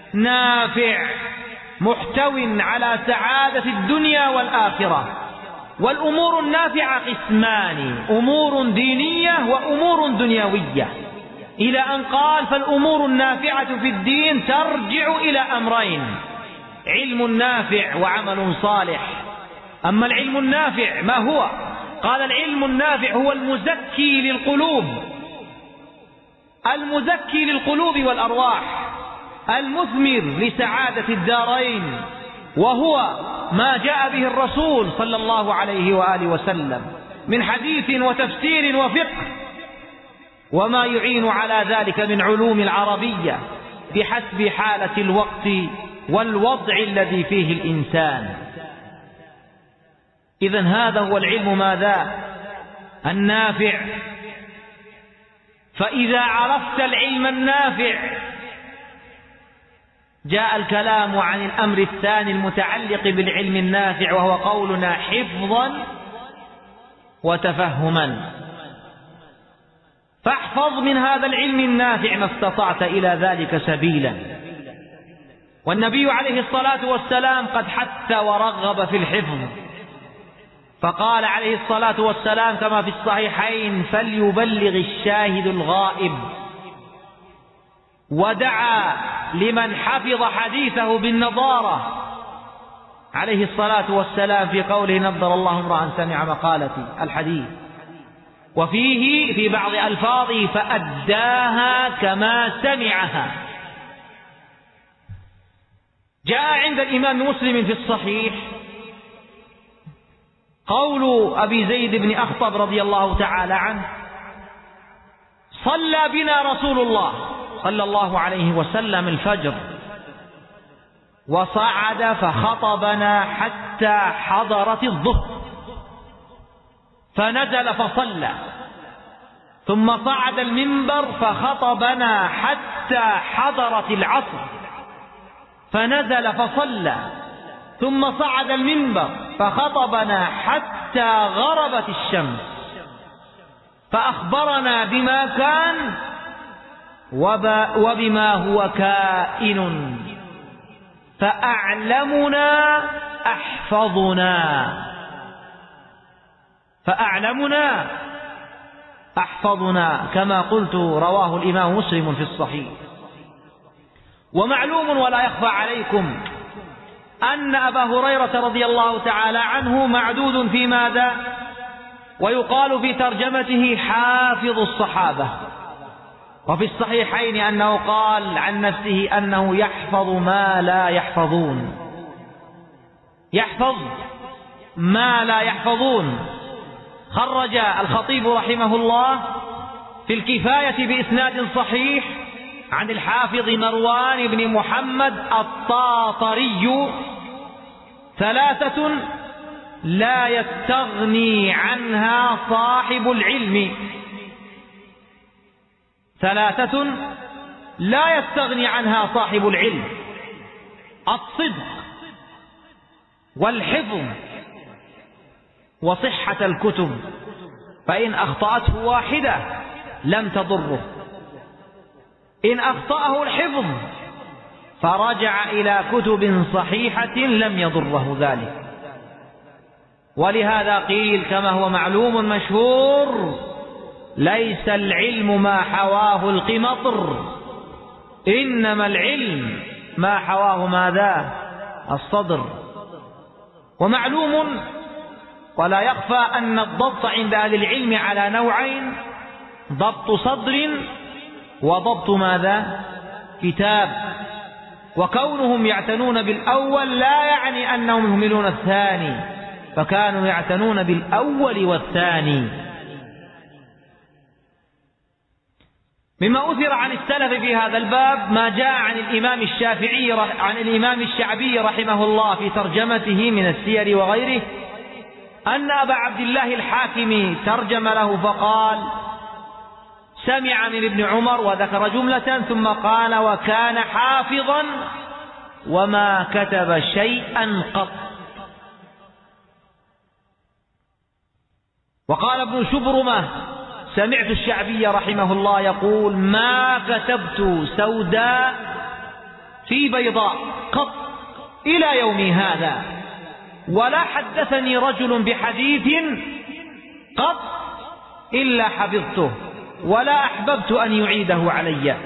نافع محتو على سعادة الدنيا والآخرة، والأمور النافعة قسمان: أمور دينية وأمور دنيوية، إلى أن قال: فالأمور النافعة في الدين ترجع إلى أمرين: علم نافع وعمل صالح. أما العلم النافع ما هو؟ قال: العلم النافع هو المزكي للقلوب، المزكي للقلوب والأرواح، المثمر لسعادة الدارين، وهو ما جاء به الرسول صلى الله عليه وآله وسلم من حديث وتفسير وفقه، وما يعين على ذلك من علوم العربية بحسب حالة الوقت والوضع الذي فيه الإنسان. إذن هذا هو العلم ماذا؟ النافع. فإذا عرفت العلم النافع جاء الكلام عن الأمر الثاني المتعلق بالعلم النافع، وهو قولنا: حفظا وتفهما. فاحفظ من هذا العلم النافع ما استطعت إلى ذلك سبيلا. والنبي عليه الصلاة والسلام قد حث ورغب في الحفظ، فقال عليه الصلاة والسلام كما في الصحيحين: فليبلغ الشاهد الغائب. ودعا لمن حفظ حديثه بالنظارة عليه الصلاة والسلام في قوله: نظر الله امرأ سمع مقالتي، الحديث. وفيه في بعض ألفاظه: فأداها كما سمعها. جاء عند الإمام مسلم في الصحيح قول أبي زيد بن أخطب رضي الله تعالى عنه: صلى بنا رسول الله صلى الله عليه وسلم الفجر، وصعد فخطبنا حتى حضرت الظهر، فنزل فصلى، ثم صعد المنبر فخطبنا حتى حضرت العصر، فنزل فصلى، ثم صعد المنبر فخطبنا حتى غربت الشمس، فأخبرنا بما كان وبما هو كائن، فأعلمنا أحفظنا، فأعلمنا أحفظنا، كما قلت رواه الإمام مسلم في الصحيح. ومعلوم ولا يخفى عليكم أن أبا هريرة رضي الله تعالى عنه معدود في ماذا؟ ويقال في ترجمته: حافظ الصحابة. وفي الصحيحين أنه قال عن نفسه أنه يحفظ ما لا يحفظون، يحفظ ما لا يحفظون. خرج الخطيب رحمه الله في الكفاية بإسناد صحيح عن الحافظ مروان بن محمد الطاطري: ثلاثة لا يستغني عنها صاحب العلم، ثلاثة لا يستغني عنها صاحب العلم: الصدق والحفظ وصحة الكتب، فإن أخطأته واحدة لم تضره، إن أخطأه الحفظ فرجع إلى كتب صحيحة لم يضره ذلك. ولهذا قيل كما هو معلوم مشهور: ليس العلم ما حواه القمطر، إنما العلم ما حواه ماذا؟ الصدر. ومعلوم ولا يخفى أن الضبط عند أهل العلم على نوعين: ضبط صدر وضبط ماذا؟ كتاب. وكونهم يعتنون بالأول لا يعني أنهم يهملون الثاني، فكانوا يعتنون بالأول والثاني. مما أثر عن السلف في هذا الباب ما جاء عن الإمام الشعبي رحمه الله في ترجمته من السير وغيره، أن أبا عبد الله الحاكم ترجم له فقال: سمع من ابن عمر، وذكر جملة ثم قال: وكان حافظا وما كتب شيئا قط. وقال ابن شبرمة: سمعت الشعبي رحمه الله يقول: ما كتبت سوداء في بيضاء قط إلى يومي هذا. ولا حدثني رجل بحديث قط إلا حفظته ولا أحببت أن يعيده علي.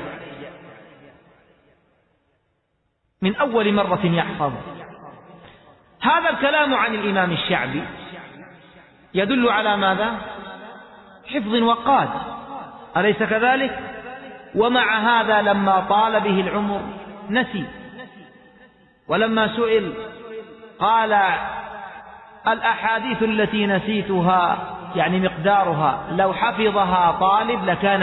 من أول مرة يحفظ. هذا الكلام عن الإمام الشعبي يدل على ماذا؟ حفظ وقاد، أليس كذلك؟ ومع هذا لما طال به العمر نسي، ولما سئل قال: الأحاديث التي نسيتها يعني مقدارها لو حفظها طالب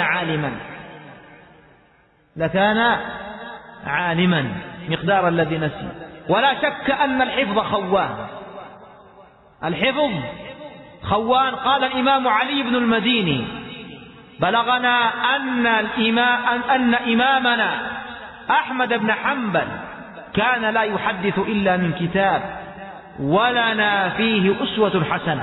لكان عالما مقدار الذي نسي. ولا شك أن الحفظ خوان. قال الإمام علي بن المديني: بلغنا أن إمامنا أحمد بن حنبل كان لا يحدث إلا من كتاب، ولنا فيه أسوة حسنة.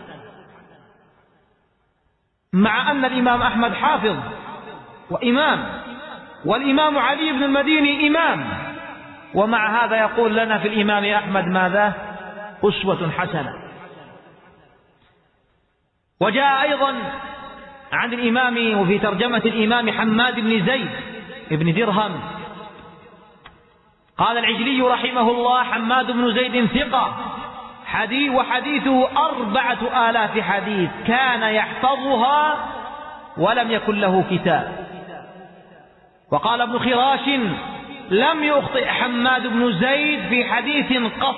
مع أن الإمام أحمد حافظ وإمام، والإمام علي بن المديني إمام، ومع هذا يقول لنا في الإمام أحمد ماذا؟ أسوة حسنة. وجاء أيضا عن الإمام وفي ترجمة الإمام حماد بن زيد بن درهم، قال العجلي رحمه الله: حماد بن زيد ثقة وحديثه 4000 حديث كان يحفظها ولم يكن له كتاب. وقال ابن خراش: لم يخطئ حماد بن زيد في حديث قط.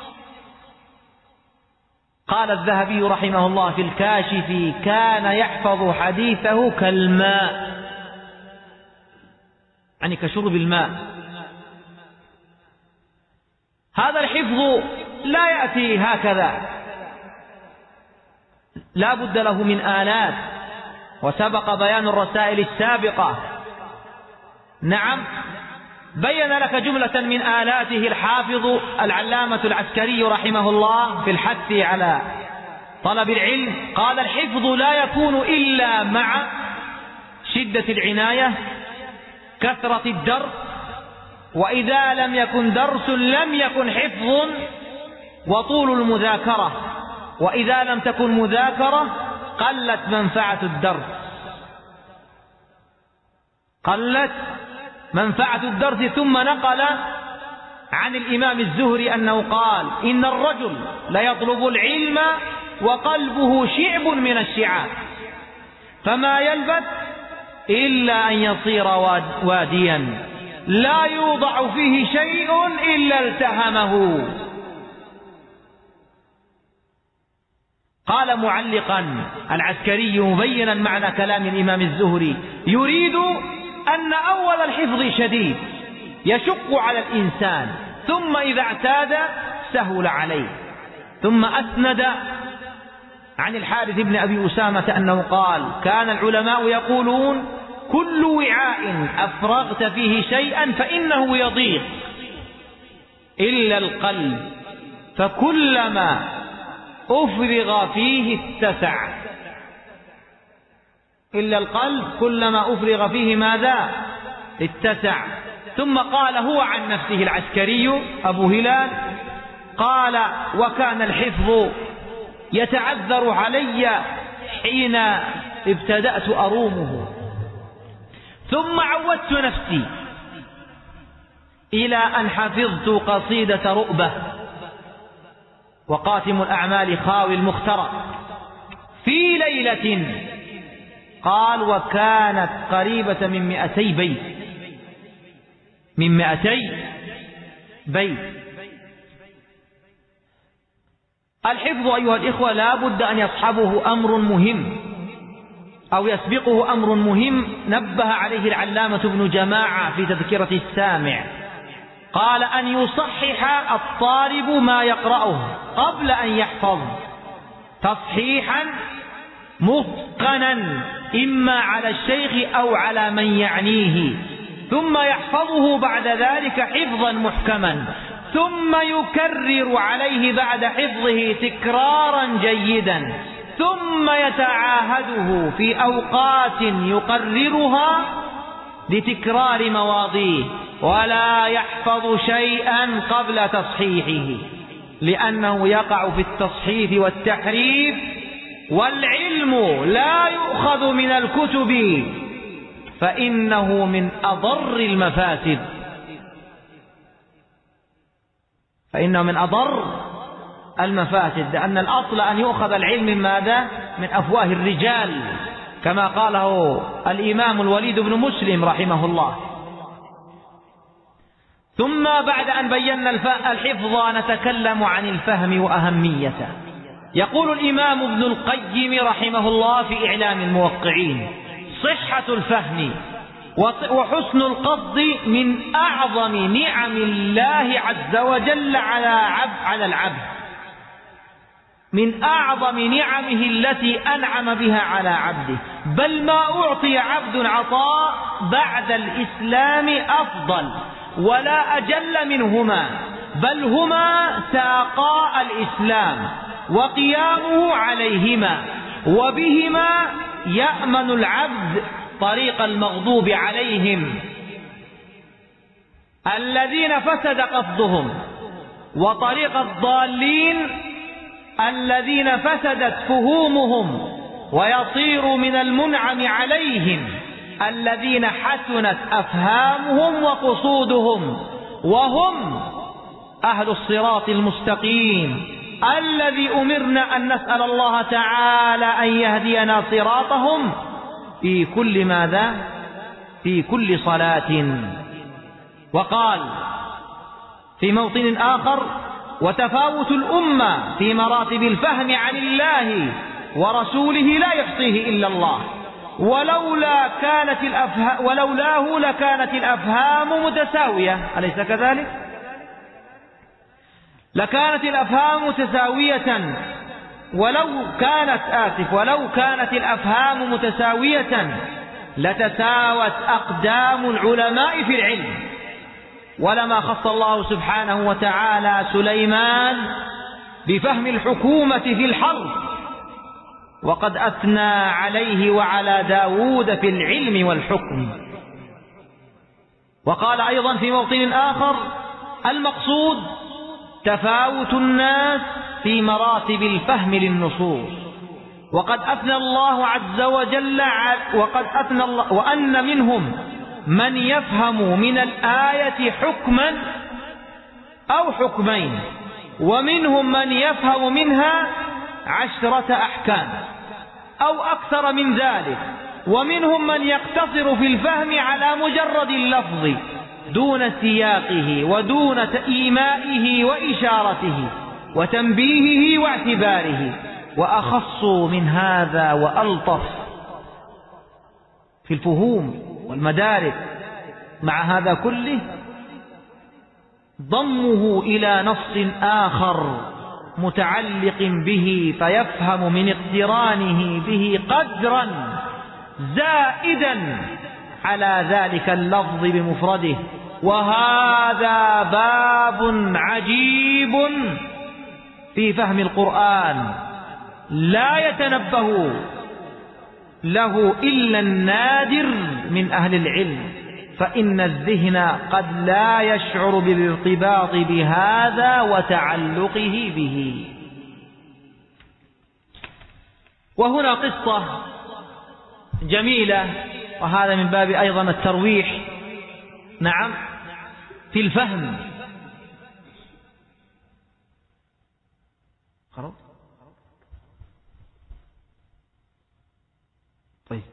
قال الذهبي رحمه الله في الكاشف: كان يحفظ حديثه كالماء، يعني كشرب الماء. هذا الحفظ لا يأتي هكذا، لا بد له من آلات، وسبق بيان الرسائل السابقة. نعم، بين لك جملة من آلاته الحافظ العلامة العسكري رحمه الله في الحث على طلب العلم. قال: الحفظ لا يكون إلا مع شدة العناية، كثرة الدرس، وإذا لم يكن درس لم يكن حفظ، وطول المذاكرة، وإذا لم تكن مذاكرة قلت منفعة الدرس. ثم نقل عن الإمام الزهري أنه قال: إن الرجل ليطلب العلم وقلبه شعب من الشعاب، فما يلبث إلا أن يصير واديا لا يوضع فيه شيء إلا التهمه. قال معلقا العسكري مبينا معنى كلام الإمام الزهري: يريد أن أول الحفظ شديد يشق على الإنسان، ثم إذا اعتاد سهل عليه. ثم أسند عن الحارث بن أبي أسامة أنه قال: كان العلماء يقولون: كل وعاء أفرغت فيه شيئا فإنه يضيق إلا القلب، فكلما أفرغ فيه اتسع. إلا القلب كلما أفرغ فيه ماذا؟ اتسع. ثم قال هو عن نفسه العسكري أبو هلال، قال: وكان الحفظ يتعذر علي حين ابتدأت أرومه، ثم عودت نفسي إلى أن حفظت قصيدة رؤبة وقاتم الأعمال خاوي المخترق في ليلة. قال: وكانت قريبة من 200 بيت، من 200 بيت. الحفظ أيها الإخوة لا بد أن يصحبه أمر مهم أو يسبقه أمر مهم نبه عليه العلامة ابن جماعة في تذكرة السامع. قال: أن يصحح الطالب ما يقرأه قبل أن يحفظ تصحيحا متقنا، إما على الشيخ أو على من يعنيه، ثم يحفظه بعد ذلك حفظا محكما، ثم يكرر عليه بعد حفظه تكرارا جيدا، ثم يتعاهده في أوقات يقررها لتكرار مواضيه، ولا يحفظ شيئا قبل تصحيحه. لأنه يقع في التصحيف والتحريف، والعلم لا يؤخذ من الكتب فإنه من أضر المفاسد، فإنه من أضر المفاسد، لأن الأصل أن يؤخذ العلم من ماذا؟ من أفواه الرجال، كما قاله الإمام الوليد بن مسلم رحمه الله. ثم بعد أن بينا الحفظ نتكلم عن الفهم وأهميته. يقول الإمام ابن القيم رحمه الله في إعلام الموقعين: صحة الفهم وحسن القصد من أعظم نعم الله عز وجل على العبد، من أعظم نعمه التي أنعم بها على عبده، بل ما أعطي عبد عطاء بعد الإسلام أفضل ولا أجل منهما، بل هما ساقا الإسلام وقيامه عليهما، وبهما يأمن العبد طريق المغضوب عليهم الذين فسد قصدهم، وطريق الضالين الذين فسدت فهومهم، ويصير من المنعم عليهم الذين حسنت أفهامهم وقصودهم، وهم أهل الصراط المستقيم الذي أمرنا أن نسأل الله تعالى أن يهدينا صراطهم في كل ماذا؟ في كل صلاة. وقال في موطن آخر: وتفاوت الأمة في مراتب الفهم عن الله ورسوله لا يحصيه إلا الله، ولولاه لكانت الأفهام متساوية، أليس كذلك؟ لكانت الأفهام متساوية، ولو كانت الأفهام متساوية لتساوت أقدام العلماء في العلم، ولما خص الله سبحانه وتعالى سليمان بفهم الحكومة في الحرب، وقد أثنى عليه وعلى داود في العلم والحكم. وقال أيضا في موطن آخر: المقصود تفاوت الناس في مراتب الفهم للنصوص، وقد أثنى الله عز وجل وأن منهم من يفهم من الآية حكما أو حكمين، ومنهم من يفهم منها 10 أحكام أو أكثر من ذلك، ومنهم من يقتصر في الفهم على مجرد اللفظ دون سياقه ودون إيمائه وإشارته وتنبيهه واعتباره، وأخص من هذا وألطف في الفهوم والمدارك مع هذا كله ضمه إلى نص آخر متعلق به، فيفهم من اقترانه به قدرا زائدا على ذلك اللفظ بمفرده. وهذا باب عجيب في فهم القرآن لا يتنبه له إلا النادر من أهل العلم، فإن الذهن قد لا يشعر بالارتباط بهذا وتعلقه به. وهنا قصة جميلة، وهذا من باب أيضا الترويح نعم في الفهم. طيب،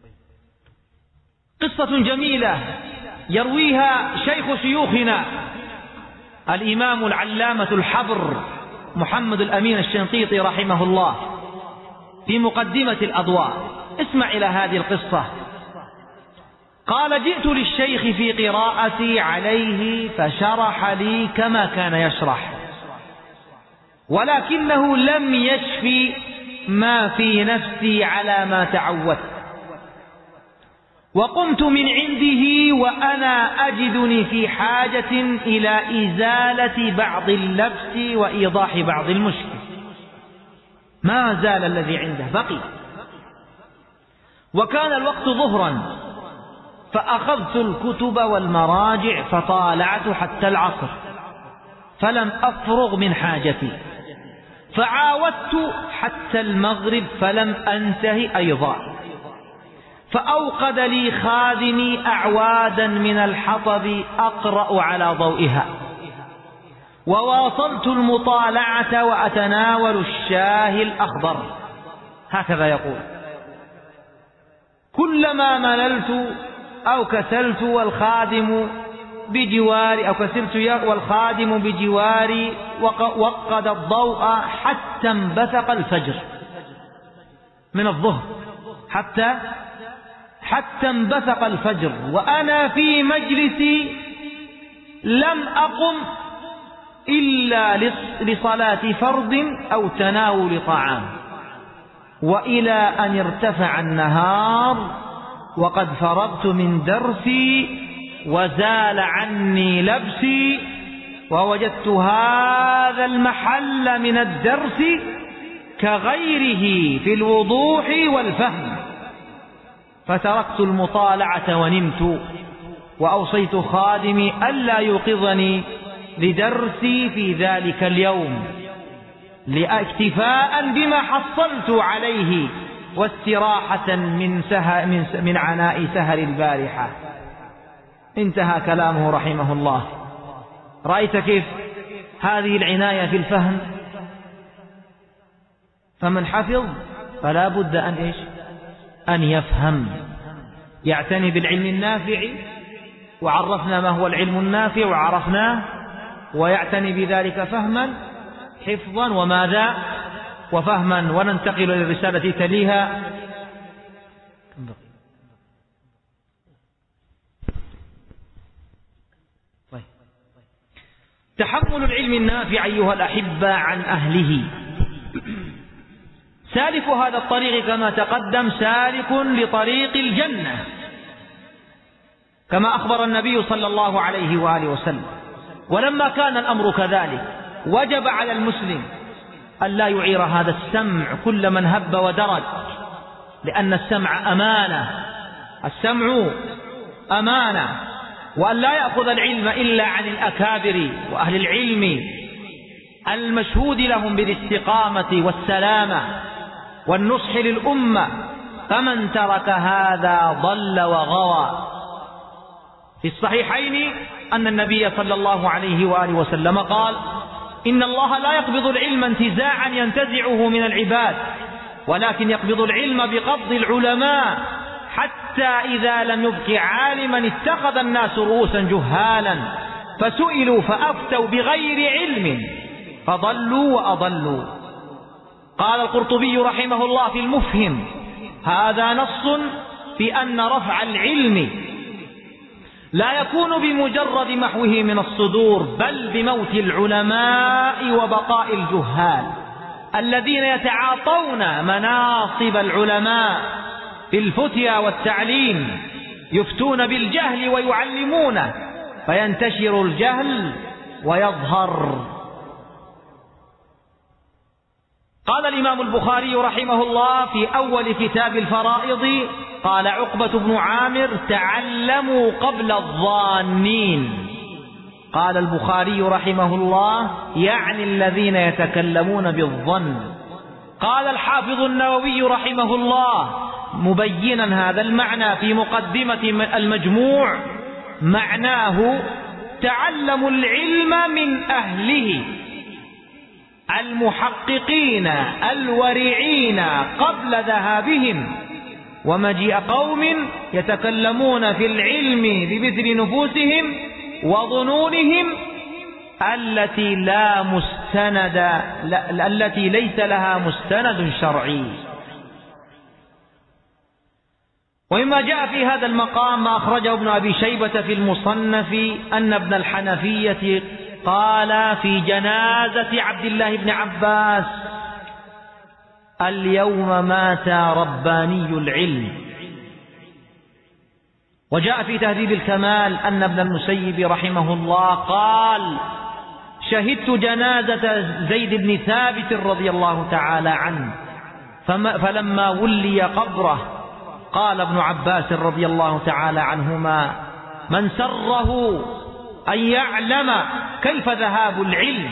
قصة جميلة يرويها شيخ شيوخنا الإمام العلامة الحبر محمد الأمين الشنقيطي رحمه الله في مقدمة الأضواء. اسمع إلى هذه القصة. قال: جئت للشيخ في قراءتي عليه فشرح لي كما كان يشرح، ولكنه لم يشفي ما في نفسي على ما تعودت، وقمت من عنده وأنا أجدني في حاجة إلى إزالة بعض اللبس وإيضاح بعض المشكل. ما زال الذي عنده بقي، وكان الوقت ظهرا، فأخذت الكتب والمراجع فطالعت حتى العصر، فلم أفرغ من حاجتي، فعاودت حتى المغرب فلم أنتهي أيضا، فأوقد لي خادمي أعوادا من الحطب أقرأ على ضوئها، وواصلت المطالعة وأتناول الشاي الأخضر. هكذا يقول: كلما مللت أو كسلت والخادم بجواري والخادم بجواري وقد الضوء حتى انبثق الفجر من الظهر، حتى انبثق الفجر وأنا في مجلسي لم أقم إلا لصلاة فرض أو تناول طعام، وإلى أن ارتفع النهار وقد فرغت من درسي وزال عني لبسي، ووجدت هذا المحل من الدرس كغيره في الوضوح والفهم، فتركت المطالعة ونمت، وأوصيت خادمي ألا يوقظني لدرسي في ذلك اليوم اكتفاء بما حصلت عليه واستراحة من عناء سهر البارحة. انتهى كلامه رحمه الله. رأيت كيف هذه العناية في الفهم؟ فمن حفظ فلا بد أن يفهم، يعتني بالعلم النافع، وعرفنا ما هو العلم النافع وعرفناه، ويعتني بذلك فهما حفظا وماذا وفهما. وننتقل للرسالة تليها. تحمل العلم النافع أيها الأحبة عن أهله. سالك هذا الطريق كما تقدم سالك لطريق الجنة، كما أخبر النبي صلى الله عليه وآله وسلم. ولما كان الأمر كذلك وجب على المسلم أن لا يعير هذا السمع كل من هب ودرج، لأن السمع أمانة، وأن لا يأخذ العلم إلا عن الأكابر وأهل العلم المشهود لهم بالاستقامة والسلامة والنصح للأمة، فمن ترك هذا ضل وغوى. في الصحيحين أن النبي صلى الله عليه وآله وسلم قال: إن الله لا يقبض العلم انتزاعا ينتزعه من العباد، ولكن يقبض العلم بقبض العلماء، حتى إذا لم يبق عالما اتخذ الناس رؤوسا جهالا فسئلوا فأفتوا بغير علم فضلوا وأضلوا. قال القرطبي رحمه الله في المفهم: هذا نص في أن رفع العلم لا يكون بمجرد محوه من الصدور، بل بموت العلماء وبقاء الجهال الذين يتعاطون مناصب العلماء في الفتيا والتعليم، يفتون بالجهل ويعلمونه، فينتشر الجهل ويظهر. قال الإمام البخاري رحمه الله في أول كتاب الفرائض، قال عقبة بن عامر: تعلموا قبل الظانين. قال البخاري رحمه الله: يعني الذين يتكلمون بالظن. قال الحافظ النووي رحمه الله مبينا هذا المعنى في مقدمة المجموع: معناه تعلموا العلم من أهله المحققين الورعين قبل ذهابهم، ومجيء قوم يتكلمون في العلم بمثل نفوسهم وظنونهم التي ليس لها مستند شرعي. ومما جاء في هذا المقام ما أخرجه ابن أبي شيبة في المصنف أن ابن الحنفية قال في جنازة عبد الله بن عباس: اليوم مات رباني العلم. وجاء في تهذيب الكمال أن ابن المسيب رحمه الله قال: شهدت جنازة زيد بن ثابت رضي الله تعالى عنه، فلما ولي قبره قال ابن عباس رضي الله تعالى عنهما: من سره أن يعلم كيف ذهاب العلم؟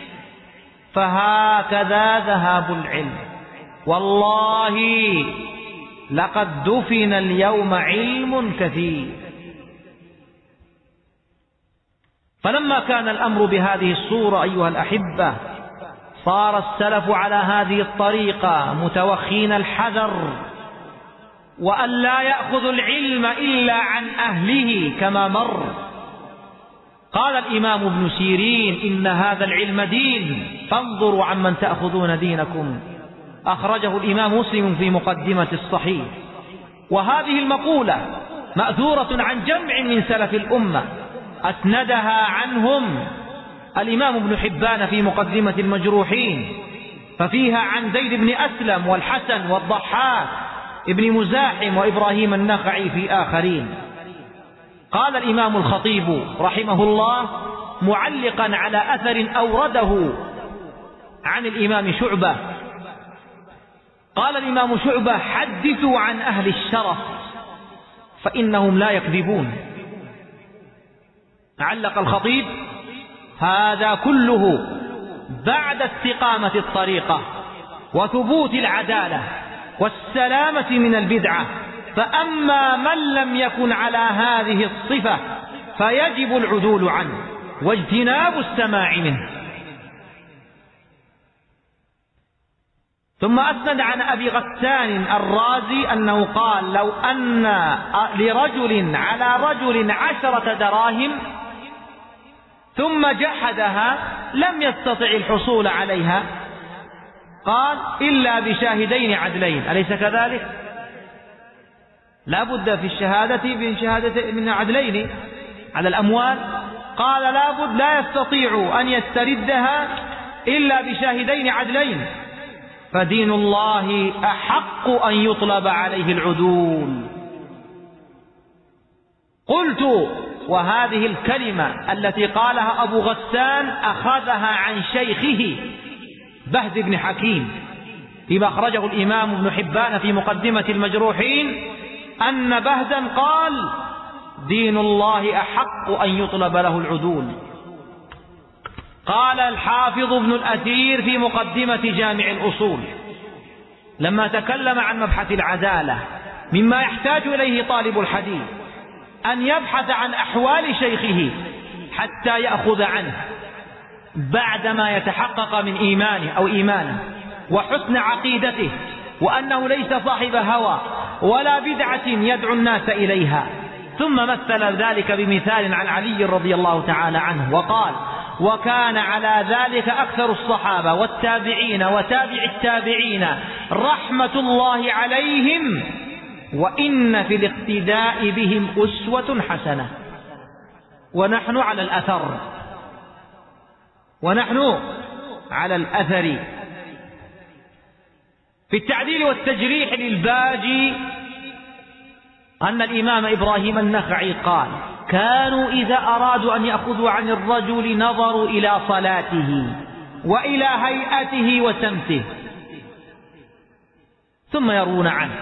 فهكذا ذهاب العلم. والله لقد دفن اليوم علم كثير. فلما كان الأمر بهذه الصورة أيها الأحبة، صار السلف على هذه الطريقة متوخين الحذر، وأن لا يأخذ العلم إلا عن أهله كما مر. قال الإمام ابن سيرين: إن هذا العلم دين، فانظروا عمن تأخذون دينكم. أخرجه الإمام مسلم في مقدمة الصحيح. وهذه المقولة مأثورة عن جمع من سلف الأمة، أسندها عنهم الإمام ابن حبان في مقدمة المجروحين، ففيها عن زيد بن أسلم والحسن والضحاك ابن مزاحم وإبراهيم النخعي في آخرين. قال الإمام الخطيب رحمه الله معلقا على أثر أورده عن الإمام شعبة، قال الإمام شعبة: حدثوا عن أهل الشرف فإنهم لا يكذبون. علق الخطيب: هذا كله بعد استقامة الطريقة وثبوت العدالة والسلامة من البدعة، فأما من لم يكن على هذه الصفة فيجب العدول عنه واجتناب السماع منه. ثم أسند عن أبي غسان الرازي أنه قال: لو أن لرجل على رجل 10 دراهم ثم جحدها لم يستطع الحصول عليها، قال: إلا بشاهدين عدلين. أليس كذلك؟ لا بد في الشهادة من عدلين على الأموال. قال: لا بد، لا يستطيع أن يستردها إلا بشاهدين عدلين. فدين الله أحق أن يطلب عليه العدول. قلت: وهذه الكلمة التي قالها أبو غسان أخذها عن شيخه بهز بن حكيم فيما أخرجه الإمام ابن حبان في مقدمة المجروحين، أن بهزا قال: دين الله أحق أن يطلب له العدول. قال الحافظ ابن الأثير في مقدمة جامع الأصول لما تكلم عن مبحث العدالة: مما يحتاج إليه طالب الحديث أن يبحث عن أحوال شيخه حتى يأخذ عنه بعدما يتحقق من إيمانه وحسن عقيدته، وأنه ليس صاحب هوى ولا بدعة يدعو الناس إليها. ثم مثل ذلك بمثال عن علي رضي الله تعالى عنه وقال: وكان على ذلك أكثر الصحابة والتابعين وتابع التابعين رحمة الله عليهم، وإن في الاقتداء بهم أسوة حسنة. ونحن على الأثر. في التعديل والتجريح للباجي أن الإمام إبراهيم النخعي قال: كانوا إذا أرادوا أن يأخذوا عن الرجل نظروا إلى صلاته وإلى هيئته وسمته ثم يروون عنه.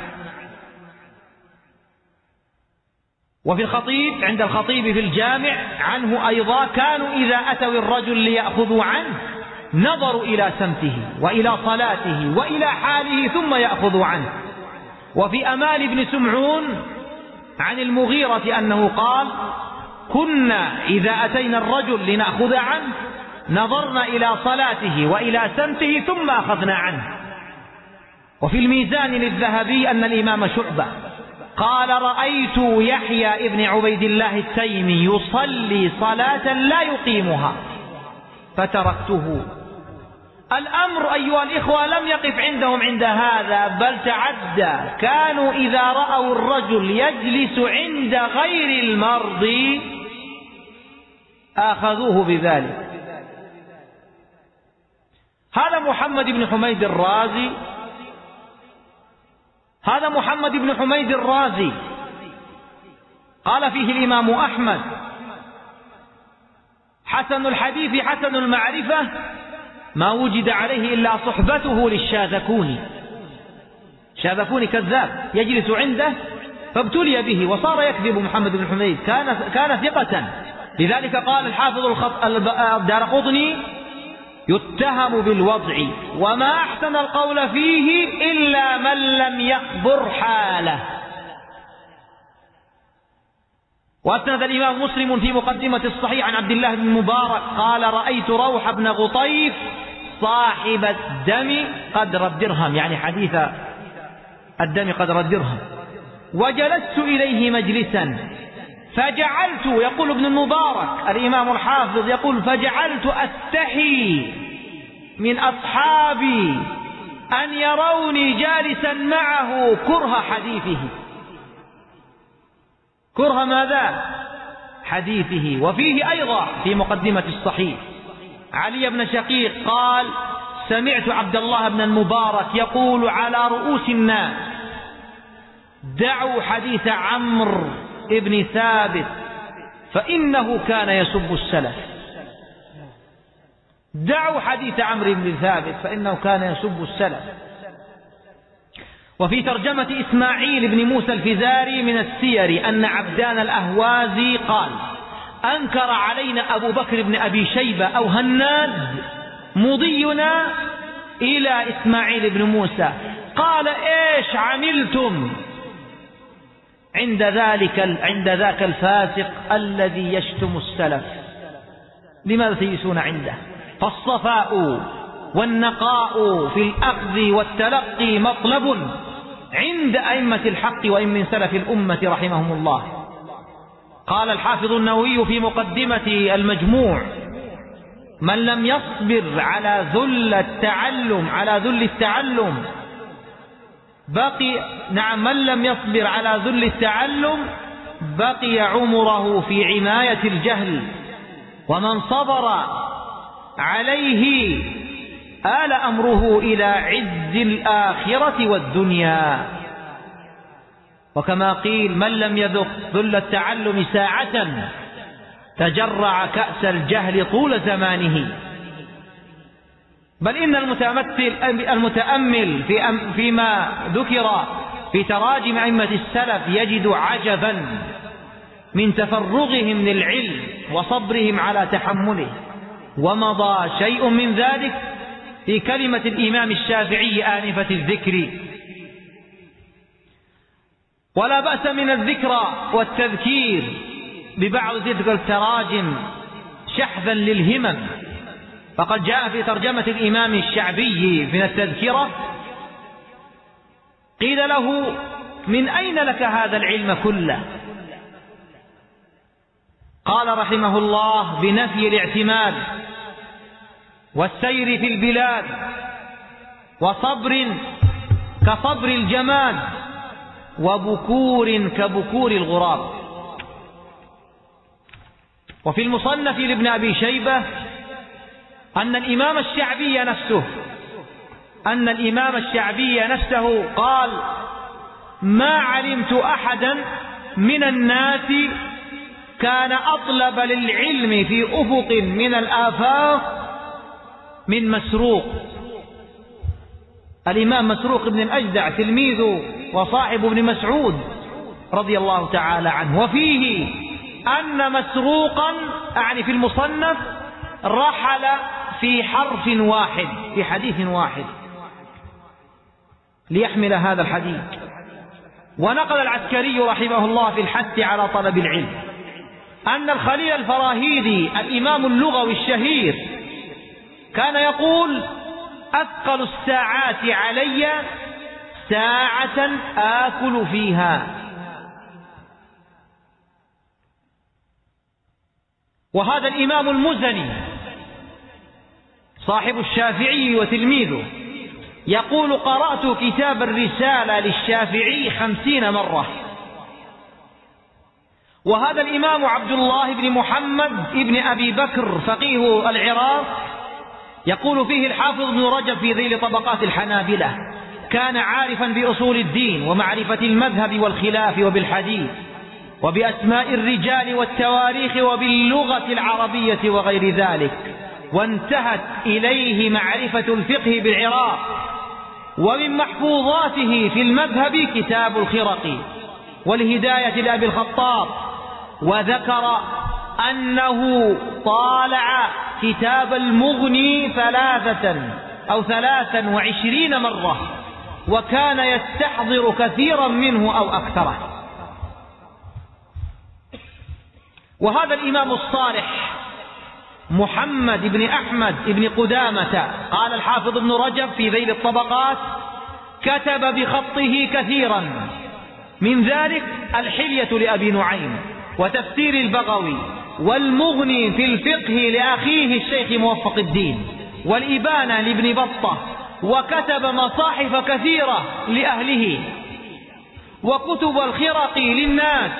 وفي الخطيب عند الخطيب في الجامع عنه أيضا: كانوا إذا أتوا الرجل ليأخذوا عنه نظروا إلى سمته وإلى صلاته وإلى حاله ثم يأخذوا عنه. وفي أمال بن سمعون عن المغيرة أنه قال: كنا إذا أتينا الرجل لنأخذ عنه نظرنا إلى صلاته وإلى سمته ثم أخذنا عنه. وفي الميزان للذهبي أن الإمام شعبة قال: رأيت يحيى ابن عبيد الله التيمي يصلي صلاة لا يقيمها فتركته. الأمر أيها الإخوة لم يقف عندهم عند هذا، بل تعدى. كانوا إذا رأوا الرجل يجلس عند غير المرضي أخذوه بذلك. هذا محمد بن حميد الرازي قال فيه الإمام أحمد: حسن الحديث حسن المعرفة ما وجد عليه إلا صحبته للشاذكوني. شاذكوني كذاب يجلس عنده فابتلي به وصار يكذب. محمد بن حميد كان ثقة لذلك قال الحافظ الدارقطني يتهم بالوضع وما أحسن القول فيه إلا من لم يخبر حاله. وأسند الإمام مسلم في مقدمة الصحيح عن عبد الله بن مبارك قال رأيت روح بن غطيف صاحب الدم قدر الدرهم، يعني حديث الدم قدر الدرهم، وجلست إليه مجلسا فجعلت، يقول ابن المبارك الإمام الحافظ يقول فجعلت أستحي من أصحابي أن يروني جالسا معه كره حديثه. كره ماذا؟ حديثه. وفيه أيضا في مقدمة الصحيح علي بن شقيق قال سمعت عبد الله بن المبارك يقول على رؤوس الناس دعوا حديث عمرو ابن ثابت فإنه كان يسب السلف. دعوا حديث عمرو بن ثابت فإنه كان يسب السلف. وفي ترجمة إسماعيل بن موسى الفزاري من السير أن عبدان الأهوازي قال أنكر علينا أبو بكر بن أبي شيبة أو هناد مضينا إلى إسماعيل بن موسى قال إيش عملتم عند ذاك الفاسق الذي يشتم السلف؟ لماذا تجلسون عنده؟ فالصفاء والنقاء في الأخذ والتلقي مطلب عند أئمة الحق وإن من سلف الأمة رحمهم الله. قال الحافظ النووي في مقدمة المجموع من لم يصبر على ذل التعلم من لم يصبر على ذل التعلم بقي عمره في عماية الجهل، ومن صبر عليه آل أمره إلى عز الآخرة والدنيا. وكما قيل من لم يذق ذل التعلم ساعة تجرع كأس الجهل طول زمانه. بل إن المتأمل فيما ذكر في تراجم أئمة السلف يجد عجبا من تفرغهم للعلم وصبرهم على تحمله. ومضى شيء من ذلك في كلمة الإمام الشافعي آنفة الذكر. ولا بأس من الذكرى والتذكير ببعض تلك التراجم شحذا للهمم. فقد جاء في ترجمة الإمام الشعبي من التذكرة قيل له من أين لك هذا العلم كله؟ قال رحمه الله بنفي الاعتماد والسير في البلاد وصبر كصبر الجماد وبكور كبكور الغراب. وفي المصنف لابن أبي شيبة أن الإمام الشعبي نفسه قال ما علمت أحدا من الناس كان أطلب للعلم في أفق من الآفاق من مسروق. الإمام مسروق بن الأجدع تلميذ وصاحب ابن مسعود رضي الله تعالى عنه. وفيه أن مسروقا يعني في المصنف رحل في حرف واحد في حديث واحد ليحمل هذا الحديث. ونقل العسكري رحمه الله في الحث على طلب العلم أن الخليل الفراهيدي الإمام اللغوي الشهير كان يقول أثقل الساعات علي ساعة آكل فيها. وهذا الإمام المزني صاحب الشافعي وتلميذه يقول قرأت كتاب الرسالة للشافعي 50 مرة. وهذا الإمام عبد الله بن محمد بن أبي بكر فقيه العراق يقول فيه الحافظ ابن رجب في ذيل طبقات الحنابلة كان عارفا بأصول الدين ومعرفة المذهب والخلاف وبالحديث وبأسماء الرجال والتواريخ وباللغة العربية وغير ذلك. وانتهت إليه معرفة الفقه بالعراق. ومن محفوظاته في المذهب كتاب الخرقي والهداية لأبي الخطاب. وذكر أنه طالع كتاب المغني 23 مرة، وكان يستحضر كثيرا منه أو أكثره. وهذا الإمام الصالح محمد بن أحمد بن قدامة، قال الحافظ ابن رجب في ذيل الطبقات: كتب بخطه كثيرا، من ذلك الحلية لأبي نعيم، وتفسير البغوي، والمغني في الفقه لأخيه الشيخ موفق الدين، والإبانة لابن بطة، وكتب مصاحف كثيرة لأهله، وكتب الخرق للناس،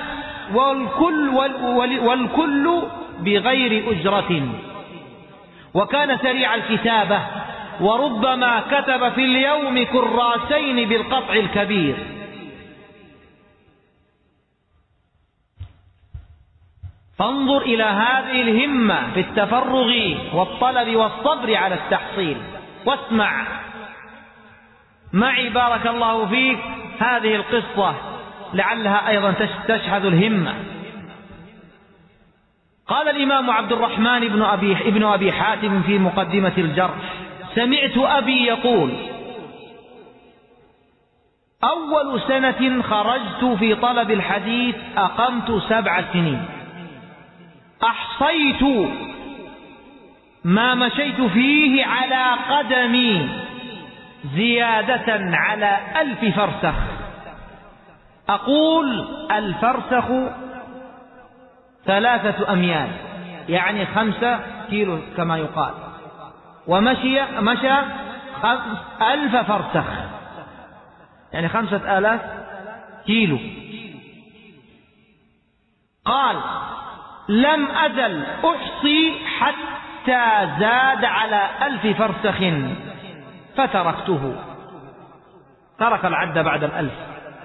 والكل بغير أجرة. وكان سريع الكتابة، وربما كتب في اليوم كراسين بالقطع الكبير. فانظر إلى هذه الهمة في التفرغ والطلب والصبر على التحصيل. واسمع معي بارك الله فيك هذه القصة لعلها أيضا تشحذ الهمة. قال الإمام عبد الرحمن ابن أبي حاتم في مقدمة الجرح: سمعت أبي يقول: أول سنة خرجت في طلب الحديث أقمت 7 سنين، أحصيت ما مشيت فيه على قدمي زيادة على 1000 فرسخ. أقول الفرسخ 3 أميال، يعني 5 كيلو كما يقال، مشى 1000 فرسخ، يعني 5000 كيلو. قال: لم أزل أحصي حتى زاد على 1000 فرسخ فتركته، ترك العد بعد 1000.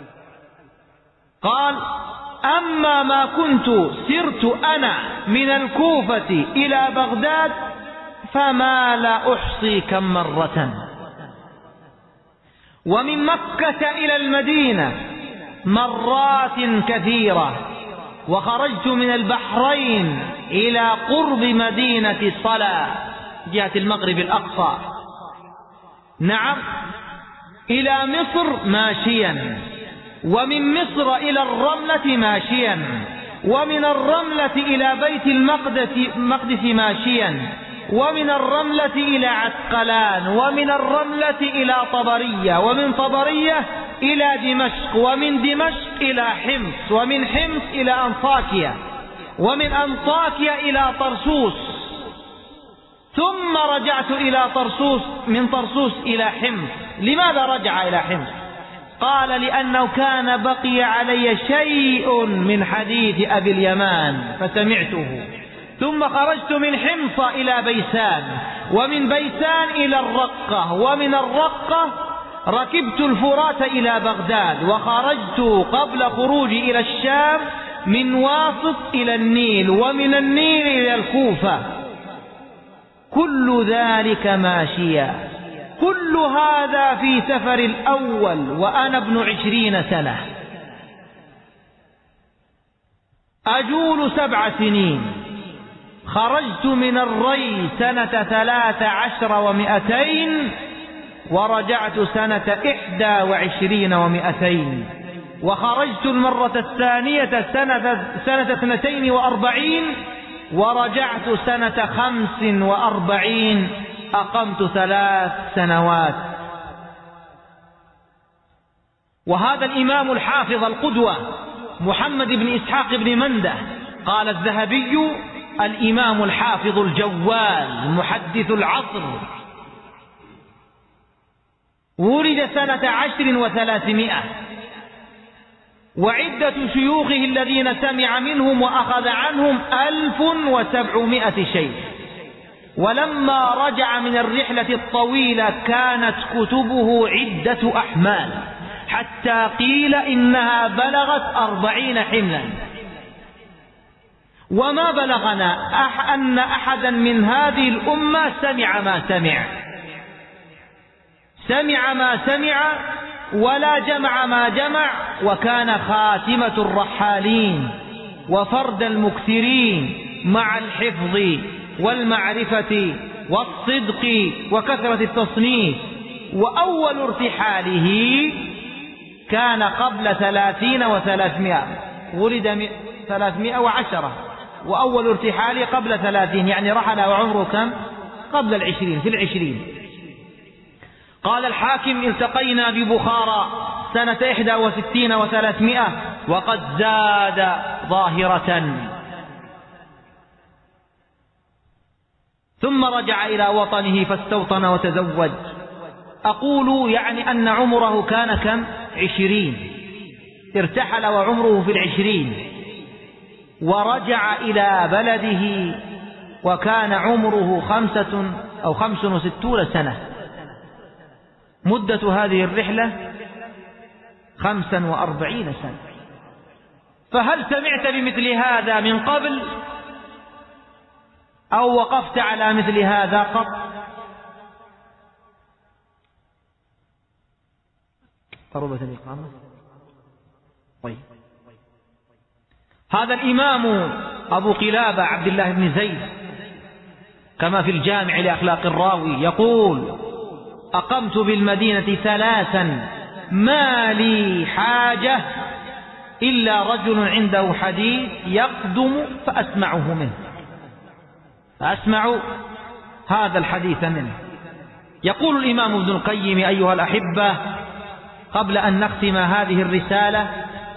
قال: أما ما كنت سرت أنا من الكوفة إلى بغداد فما لا أحصي كم مرة، ومن مكة إلى المدينة مرات كثيرة، وخرجت من البحرين إلى قرب مدينة صلى جهة المغرب الأقصى، نعم، إلى مصر ماشيا، ومن مصر إلى الرملة ماشيا، ومن الرملة إلى بيت المقدس ماشيا، ومن الرملة إلى عسقلان، ومن الرملة إلى طبرية، ومن طبرية إلى دمشق، ومن دمشق إلى حمص، ومن حمص إلى أنطاكيا، ومن أنطاكيا إلى طرسوس، ثم رجعت إلى طرسوس، من طرسوس إلى حمص. لماذا رجع إلى حمص؟ قال: لأنه كان بقي علي شيء من حديث أبي اليمان فسمعته. ثم خرجت من حمص إلى بيسان، ومن بيسان إلى الرقة، ومن الرقة ركبت الفرات إلى بغداد، وخرجت قبل خروجي إلى الشام من واسط إلى النيل، ومن النيل إلى الكوفة، كل ذلك ماشيا. كل هذا في سفر الأول وأنا ابن 20 سنة. أجول 7 سنين. خرجت من الري سنة 13 و200، ورجعت سنة 21 و200، وخرجت المرة الثانية سنة 42، ورجعت سنة 45، أقمت 3 سنوات. وهذا الإمام الحافظ القدوة محمد بن إسحاق بن منده، قال الذهبي: الإمام الحافظ الجوال محدث العصر، ولد سنة 10 و300، وعدة شيوخه الذين سمع منهم وأخذ عنهم 1700 شيخ. ولما رجع من الرحلة الطويلة كانت كتبه عدة أحمال، حتى قيل إنها بلغت 40 حملا. وما بلغنا أن أحدا من هذه الأمة سمع ما سمع ولا جمع ما جمع، وكان خاتمة الرحالين وفرد المكثرين مع الحفظ والمعرفة والصدق وكثرة التصنيف. وأول ارتحاله كان قبل 30 و300، ولد 310، وأول ارتحاله قبل 30، يعني رحل وعمره كم؟ قبل 20، في 20. قال الحاكم: التقينا ببخارى سنة 61 و300 وقد زاد ظاهرة. ثم رجع إلى وطنه فاستوطن وتزوج. أقول يعني أن عمره كان كم؟ 20. ارتحل وعمره في 20، ورجع إلى بلده وكان عمره 65 سنة. مدة هذه الرحلة 45 سنة. فهل سمعت بمثل هذا من قبل أو وقفت على مثل هذا قط؟ قربت الإقامة. طيب، هذا الإمام أبو قلابة عبد الله بن زيد كما في الجامع لأخلاق الراوي يقول: أقمت بالمدينة 3 ما لي حاجة إلا رجل عنده حديث يقدم فأسمعه منه، فأسمع هذا الحديث منه. يقول الإمام ابن القيم: أيها الأحبة، قبل أن نختم هذه الرسالة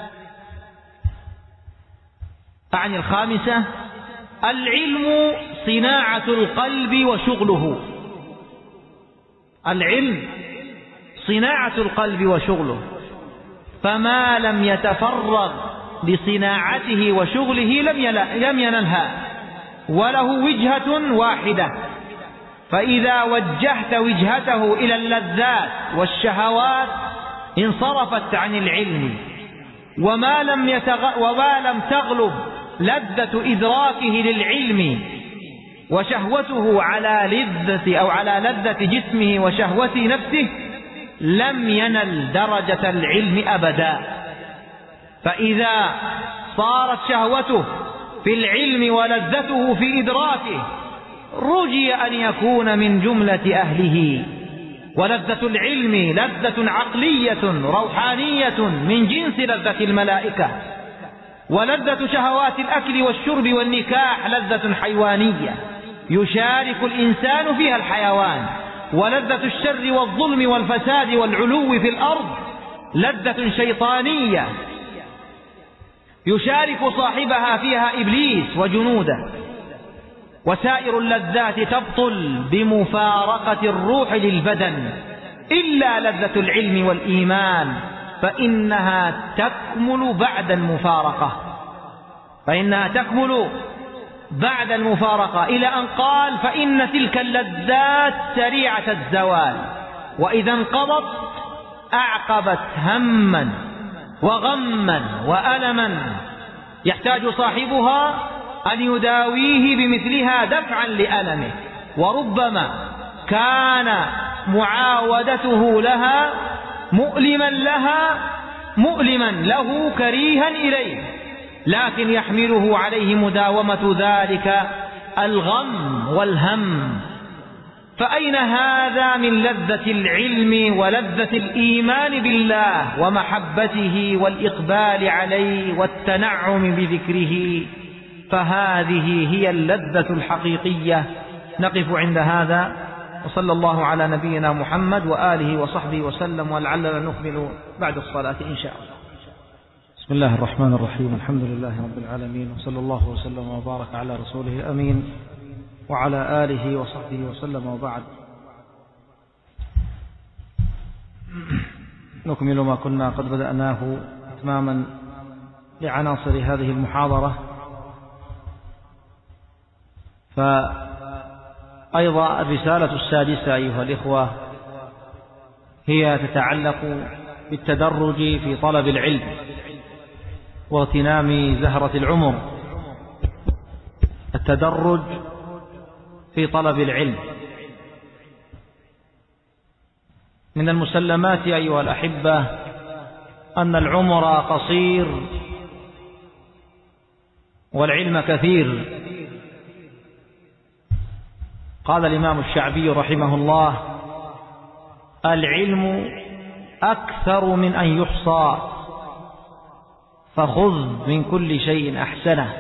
عن الخامسة: العلم صناعة القلب وشغله. العلم صناعة القلب وشغله، فما لم يتفرغ لصناعته وشغله لم ينلها، وله وجهة واحدة. فإذا وجهت وجهته إلى اللذات والشهوات انصرفت عن العلم. وما لم تغلب لذة إدراكه للعلم وشهوته على لذة جسمه وشهوة نفسه لم ينل درجة العلم أبدا. فإذا صارت شهوته في العلم ولذته في إدراكه رجي أن يكون من جملة أهله. ولذة العلم لذة عقلية روحانية من جنس لذة الملائكة، ولذة شهوات الأكل والشرب والنكاح لذة حيوانية يشارك الإنسان فيها الحيوان، ولذة الشر والظلم والفساد والعلو في الأرض لذة شيطانية يشارك صاحبها فيها إبليس وجنوده. وسائر اللذات تبطل بمفارقة الروح للبدن إلا لذة العلم والإيمان، فإنها تكمل بعد المفارقة، إلى أن قال: فإن تلك اللذات سريعة الزوال، وإذا انقضت أعقبت هما وغما وألما يحتاج صاحبها أن يداويه بمثلها دفعا لألمه. وربما كان معاودته لها مؤلما له كريها إليه، لكن يحمله عليه مداومة ذلك الغم والهم. فأين هذا من لذة العلم ولذة الإيمان بالله ومحبته والإقبال عليه والتنعم بذكره؟ فهذه هي اللذة الحقيقية. نقف عند هذا، وصلى الله على نبينا محمد وآله وصحبه وسلم، ولعلنا نكمل بعد الصلاة إن شاء الله. بسم الله الرحمن الرحيم. الحمد لله رب العالمين، وصلى الله وسلم وبارك على رسوله الأمين وعلى آله وصحبه وسلم، وبعد. نكمل ما كنا قد بدأناه إتماما لعناصر هذه المحاضرة. فأيضا الرسالة السادسة أيها الإخوة هي تتعلق بالتدرج في طلب العلم واغتنام زهرة العمر. التدرج في طلب العلم. من المسلمات أيها الأحبة أن العمر قصير والعلم كثير، قال الإمام الشعبي رحمه الله: العلم أكثر من أن يحصى، فخذ من كل شيء أحسنه.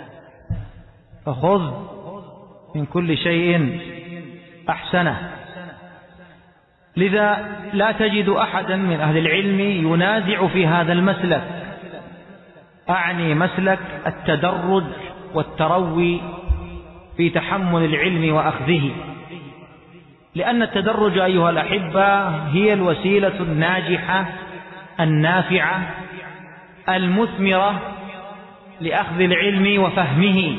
فخذ من كل شيء أحسنه. لذا لا تجد أحدا من أهل العلم ينازع في هذا المسلك، أعني مسلك التدرج والتروي في تحمل العلم وأخذه، لأن التدرج أيها الأحبة هي الوسيلة الناجحة النافعة المثمرة لأخذ العلم وفهمه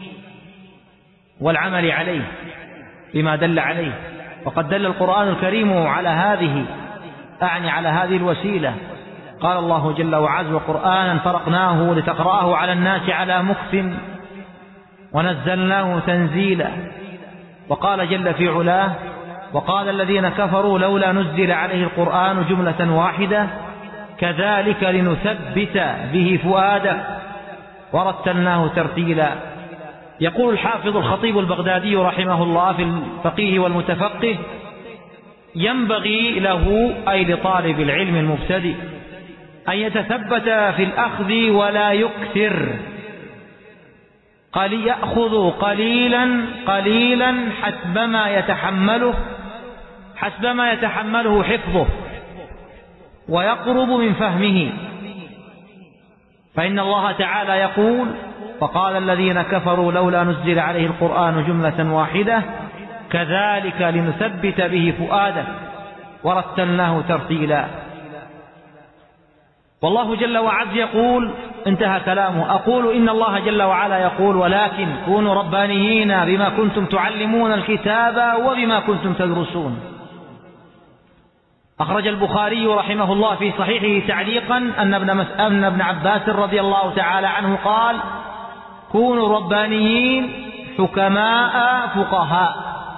والعمل عليه بما دل عليه. وقد دل القرآن الكريم على هذه، أعني على هذه الوسيلة. قال الله جل وعز: وقرآنا فرقناه لتقرأه على الناس على مكث ونزلناه تنزيلا. وقال جل في علاه: وقال الذين كفروا لولا نزل عليه القرآن جملة واحدة كذلك لنثبت به فؤادك ورتلناه ترتيلا. يقول الحافظ الخطيب البغدادي رحمه الله في الفقيه والمتفقه: ينبغي له، أي لطالب العلم المبتدئ، أن يتثبت في الأخذ ولا يكثر، يأخذ قليلا قليلا حسبما يتحمله حفظه ويقرب من فهمه. فإن الله تعالى يقول: وقال الذين كفروا لولا نزل عليه القرآن جملة واحدة كذلك لنثبت به فؤادك ورتلناه ترتيلا. والله جل وعز يقول، انتهى كلامه: أقول إن الله جل وعلا يقول: ولكن كونوا ربانيين بما كنتم تعلمون الكتاب وبما كنتم تدرسون. أخرج البخاري رحمه الله في صحيحه تعليقا أن ابن عباس رضي الله تعالى عنه قال: كونوا ربانيين حكماء فقهاء.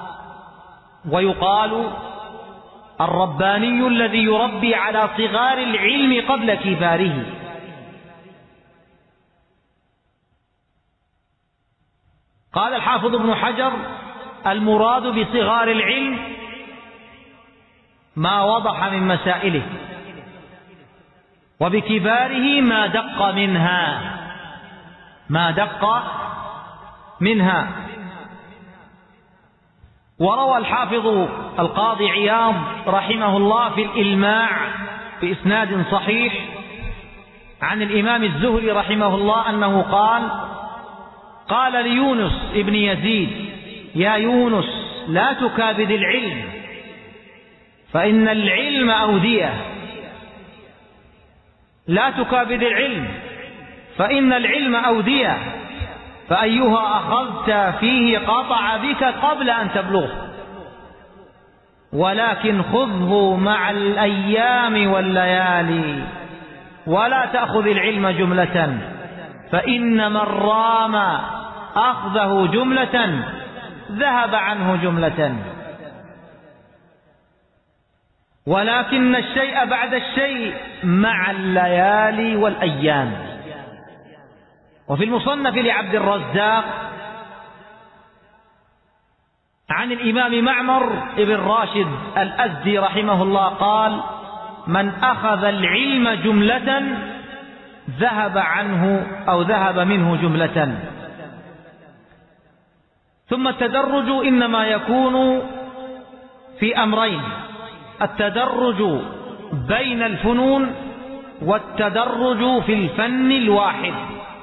ويقال: الرباني الذي يربي على صغار العلم قبل كباره. قال الحافظ ابن حجر: المراد بصغار العلم ما وضح من مسائله، وبكباره ما دق منها. وروى الحافظ القاضي عياض رحمه الله في الإلماع بإسناد صحيح عن الإمام الزهري رحمه الله أنه قال ليونس ابن يزيد: يا يونس لا تكابد العلم فإن العلم أودية. لا تكابد العلم فإن العلم أودية، فأيها أخذت فيه قطع بك قبل أن تبلغه، ولكن خذه مع الأيام والليالي، ولا تأخذ العلم جملة، فإن من رام أخذه جملة ذهب عنه جملة، ولكن الشيء بعد الشيء مع الليالي والأيام. وفي المصنف لعبد الرزاق عن الإمام معمر ابن راشد الأزدي رحمه الله قال: من أخذ العلم جملة ذهب عنه أو ذهب منه جملة. ثم التدرج إنما يكون في أمرين: التدرج بين الفنون والتدرج في الفن الواحد.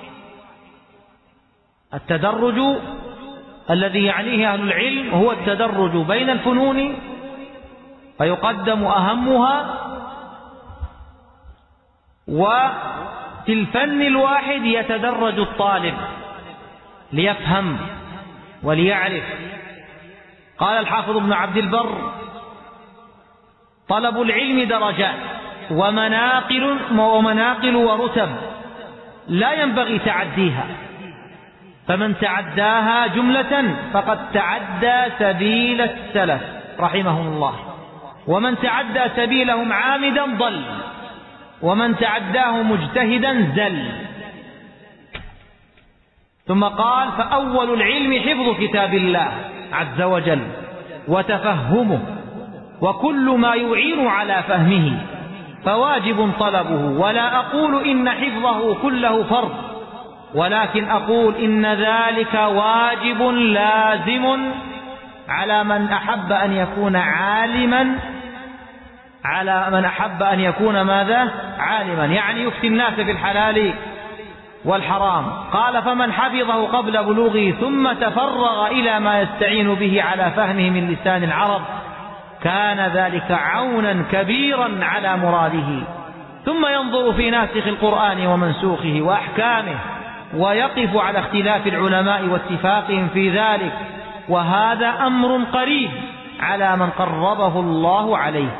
التدرج الذي يعنيه أهل العلم هو التدرج بين الفنون، فيقدم أهمها، وفي الفن الواحد يتدرج الطالب ليفهم وليعرف. قال الحافظ ابن عبد البر: طلب العلم درجات ومناقل ورتب لا ينبغي تعديها، فمن تعداها جملة فقد تعدى سبيل السلف رحمهم الله، ومن تعدى سبيلهم عامدا ضل، ومن تعداه مجتهدا زل. ثم قال: فأول العلم حفظ كتاب الله عز وجل وتفهمه وكل ما يعين على فهمه فواجب طلبه، ولا أقول إن حفظه كله فرض، ولكن أقول إن ذلك واجب لازم على من أحب أن يكون عالما، على من أحب أن يكون ماذا؟ عالما، يعني يفتي الناس في الحلال والحرام. قال فمن حفظه قبل بلوغه ثم تفرغ إلى ما يستعين به على فهمه من لسان العرب كان ذلك عونا كبيرا على مراده، ثم ينظر في ناسخ القرآن ومنسوخه وأحكامه ويقف على اختلاف العلماء واتفاقهم في ذلك، وهذا أمر قريب على من قربه الله عليه.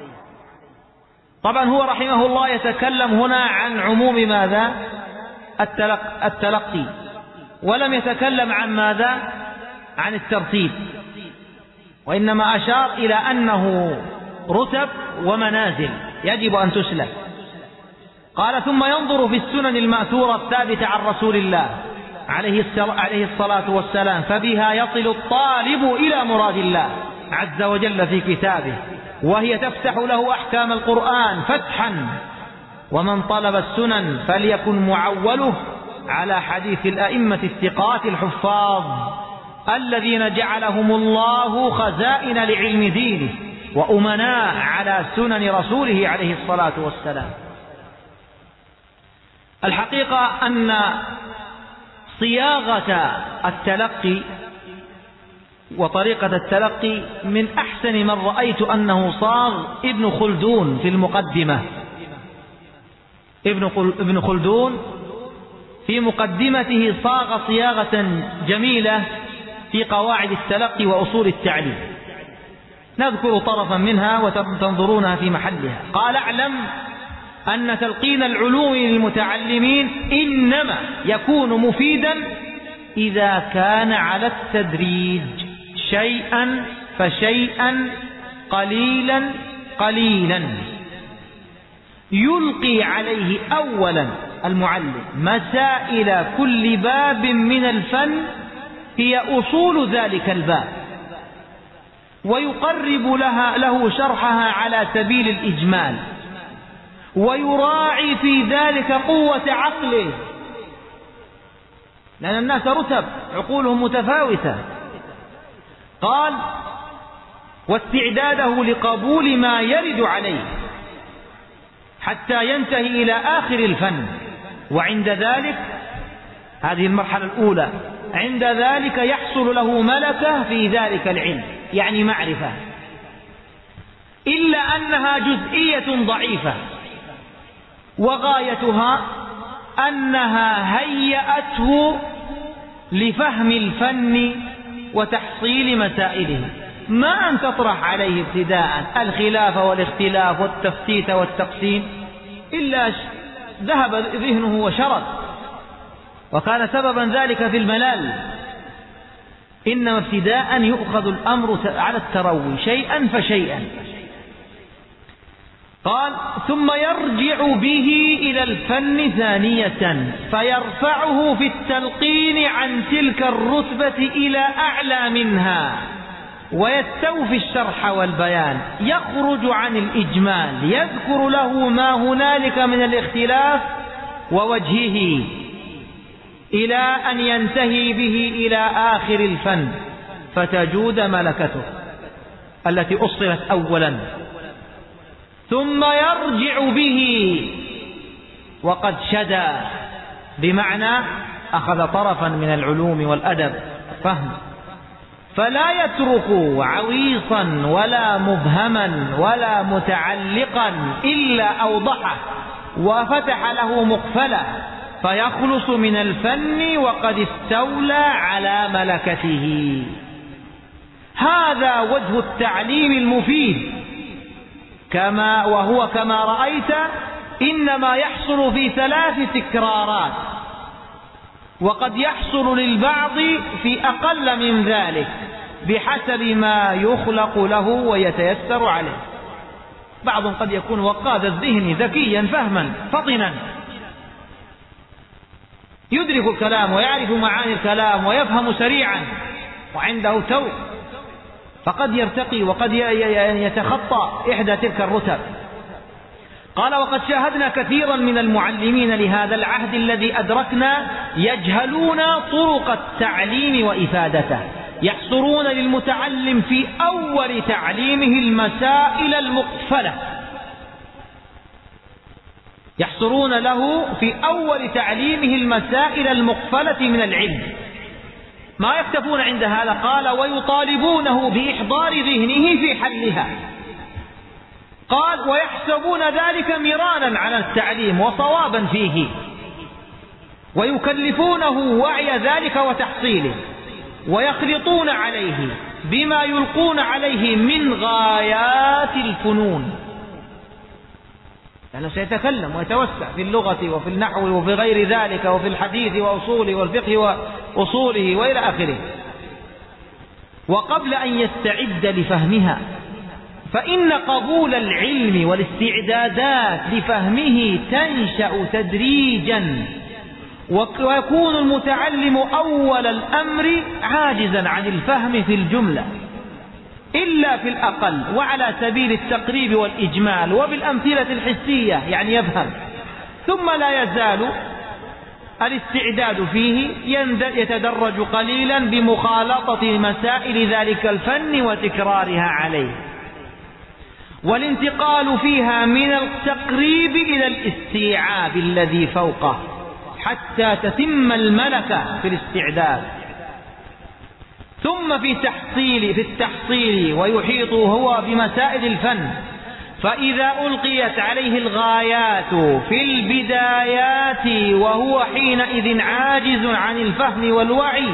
طبعا هو رحمه الله يتكلم هنا عن عموم ماذا؟ التلقي، ولم يتكلم عن ماذا؟ عن الترتيب، وإنما أشار إلى أنه رتب ومنازل يجب أن تسلك. قال ثم ينظر في السنن المأثورة الثابتة عن رسول الله عليه الصلاة والسلام، فبها يصل الطالب إلى مراد الله عز وجل في كتابه، وهي تفتح له أحكام القرآن فتحا. ومن طلب السنن فليكن معوله على حديث الأئمة الثقات الحفاظ الذين جعلهم الله خزائن لعلم دينه وأمناء على سنن رسوله عليه الصلاة والسلام. الحقيقة أن صياغة التلقي وطريقة التلقي من أحسن من رأيت أنه صاغ ابن خلدون في المقدمة. ابن خلدون في مقدمته صاغ صياغة جميلة في قواعد التلقي وأصول التعليم، نذكر طرفا منها وتنظرونها في محلها. قال اعلم أن تلقين العلوم للمتعلمين إنما يكون مفيدا إذا كان على التدريج، شيئا فشيئا قليلا قليلا، يلقي عليه أولا المعلم مسائل كل باب من الفن هي أصول ذلك الباب، ويقرب له شرحها على سبيل الإجمال، ويراعي في ذلك قوة عقله، لأن الناس رتب عقولهم متفاوتة. قال واستعداده لقبول ما يرد عليه حتى ينتهي إلى آخر الفن، وعند ذلك هذه المرحلة الأولى، عند ذلك يحصل له ملكة في ذلك العلم، يعني معرفة، إلا أنها جزئية ضعيفة، وغايتها أنها هيأته لفهم الفن وتحصيل مسائله، ما أن تطرح عليه ابتداء الخلاف والاختلاف والتفتيت والتقسيم، إلا ذهب ذهنه وشرد، وكان سببا ذلك في الملال. إنما ابتداء يؤخذ الأمر على التروي شيئا فشيئا. قال ثم يرجع به إلى الفن ثانية فيرفعه في التلقين عن تلك الرتبة إلى أعلى منها، ويستوفي الشرح والبيان، يخرج عن الإجمال، يذكر له ما هنالك من الاختلاف ووجهه، إلى أن ينتهي به إلى آخر الفن فتجود ملكته التي أصلت أولا، ثم يرجع به وقد شدى، بمعنى أخذ طرفا من العلوم والأدب فهم، فلا يترك عويصا ولا مبهما ولا متعلقا إلا أوضحه وفتح له مقفلا، فيخلص من الفن وقد استولى على ملكته. هذا وجه التعليم المفيد، وهو كما رأيت إنما يحصل في 3 تكرارات، وقد يحصل للبعض في أقل من ذلك بحسب ما يخلق له ويتيسر عليه. بعض قد يكون وقاد الذهن ذكيا فهما فطنا، يدرك الكلام ويعرف معاني الكلام ويفهم سريعا، وعنده توق، فقد يرتقي وقد يتخطى إحدى تلك الرتب. قال: وقد شاهدنا كثيرا من المعلمين لهذا العهد الذي أدركنا يجهلون طرق التعليم وإفادته، يحصرون للمتعلم في أول تعليمه المسائل المقفلة، يحصرون له في أول تعليمه المسائل المقفلة من العلم، ما يكتفون عند هذا. قال: ويطالبونه بإحضار ذهنه في حلها. قال: ويحسبون ذلك مرانا على التعليم وصوابا فيه، ويكلفونه وعي ذلك وتحصيله، ويخلطون عليه بما يلقون عليه من غايات الفنون، لأنه سيتكلم ويتوسع في اللغة وفي النحو وفي غير ذلك وفي الحديث وأصوله والفقه وأصوله وإلى آخره. وقبل أن يستعد لفهمها، فإن قبول العلم والاستعدادات لفهمه تنشأ تدريجا، ويكون المتعلم أول الأمر عاجزا عن الفهم في الجملة إلا في الأقل، وعلى سبيل التقريب والإجمال وبالأمثلة الحسية، يعني يفهم، ثم لا يزال الاستعداد فيه يتدرج قليلا بمخالطة مسائل ذلك الفن وتكرارها عليه، والانتقال فيها من التقريب إلى الاستيعاب الذي فوقه حتى تتم الملكة في الاستعداد. ثم في التحصيل ويحيط هو بمسائل الفن، فإذا ألقيت عليه الغايات في البدايات وهو حينئذ عاجز عن الفهم والوعي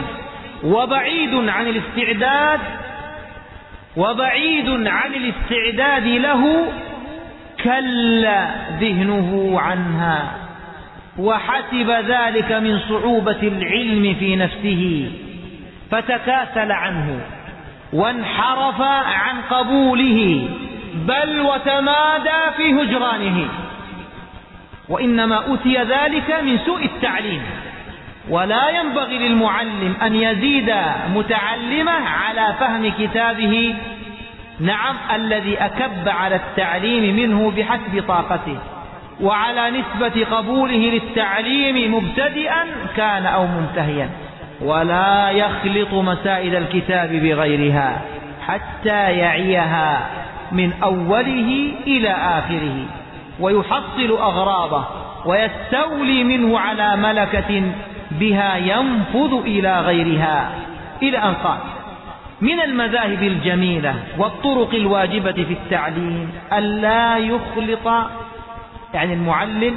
وبعيد عن الاستعداد له، كل ذهنه عنها، وحسب ذلك من صعوبة العلم في نفسه، فتكاسل عنه وانحرف عن قبوله، بل وتمادى في هجرانه، وإنما أتي ذلك من سوء التعليم. ولا ينبغي للمعلم أن يزيد متعلمه على فهم كتابه، نعم، الذي أكب على التعليم منه بحسب طاقته، وعلى نسبة قبوله للتعليم مبتدئا كان أو منتهيا، ولا يخلط مسائل الكتاب بغيرها حتى يعيها من أوله إلى آخره، ويحصل أغراضه ويستولي منه على ملكة بها ينفذ إلى غيرها. إلى أن قال: من المذاهب الجميلة والطرق الواجبة في التعليم ألا يخلط، يعني المعلم،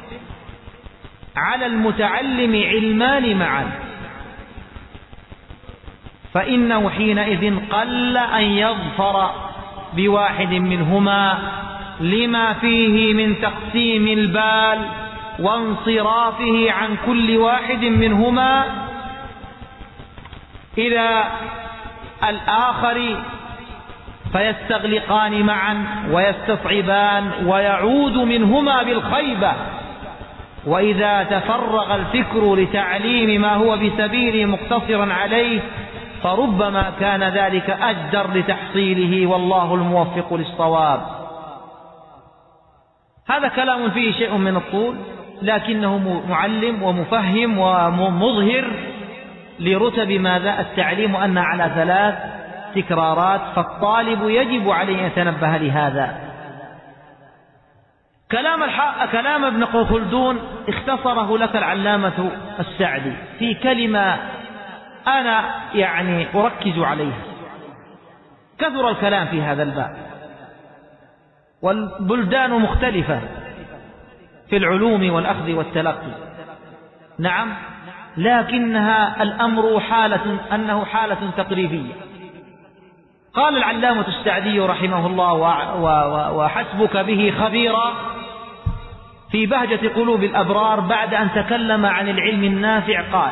على المتعلم علمان معا، فإنه حينئذ قل أن يظفر بواحد منهما لما فيه من تقسيم البال وانصرافه عن كل واحد منهما إلى الآخر، فيستغلقان معا ويستصعبان ويعود منهما بالخيبة. وإذا تفرغ الفكر لتعليم ما هو بسبيله مقتصرا عليه، فربما كان ذلك أجدر لتحصيله، والله الموفق للصواب. هذا كلام فيه شيء من الطول، لكنه معلم ومفهم ومظهر لرتب ماذا التعليم، وأن على 3 تكرارات، فالطالب يجب عليه أن يتنبه لهذا. كلام ابن خلدون اختصره لك العلامة السعدي في كلمة أنا يعني أركز عليها. كثر الكلام في هذا الباب، والبلدان مختلفة في العلوم والأخذ والتلقي، نعم، لكنها الأمر أنه حالة تقريبية. قال العلامة السعدي رحمه الله وحسبك به خبيرا في بهجة قلوب الأبرار بعد أن تكلم عن العلم النافع، قال: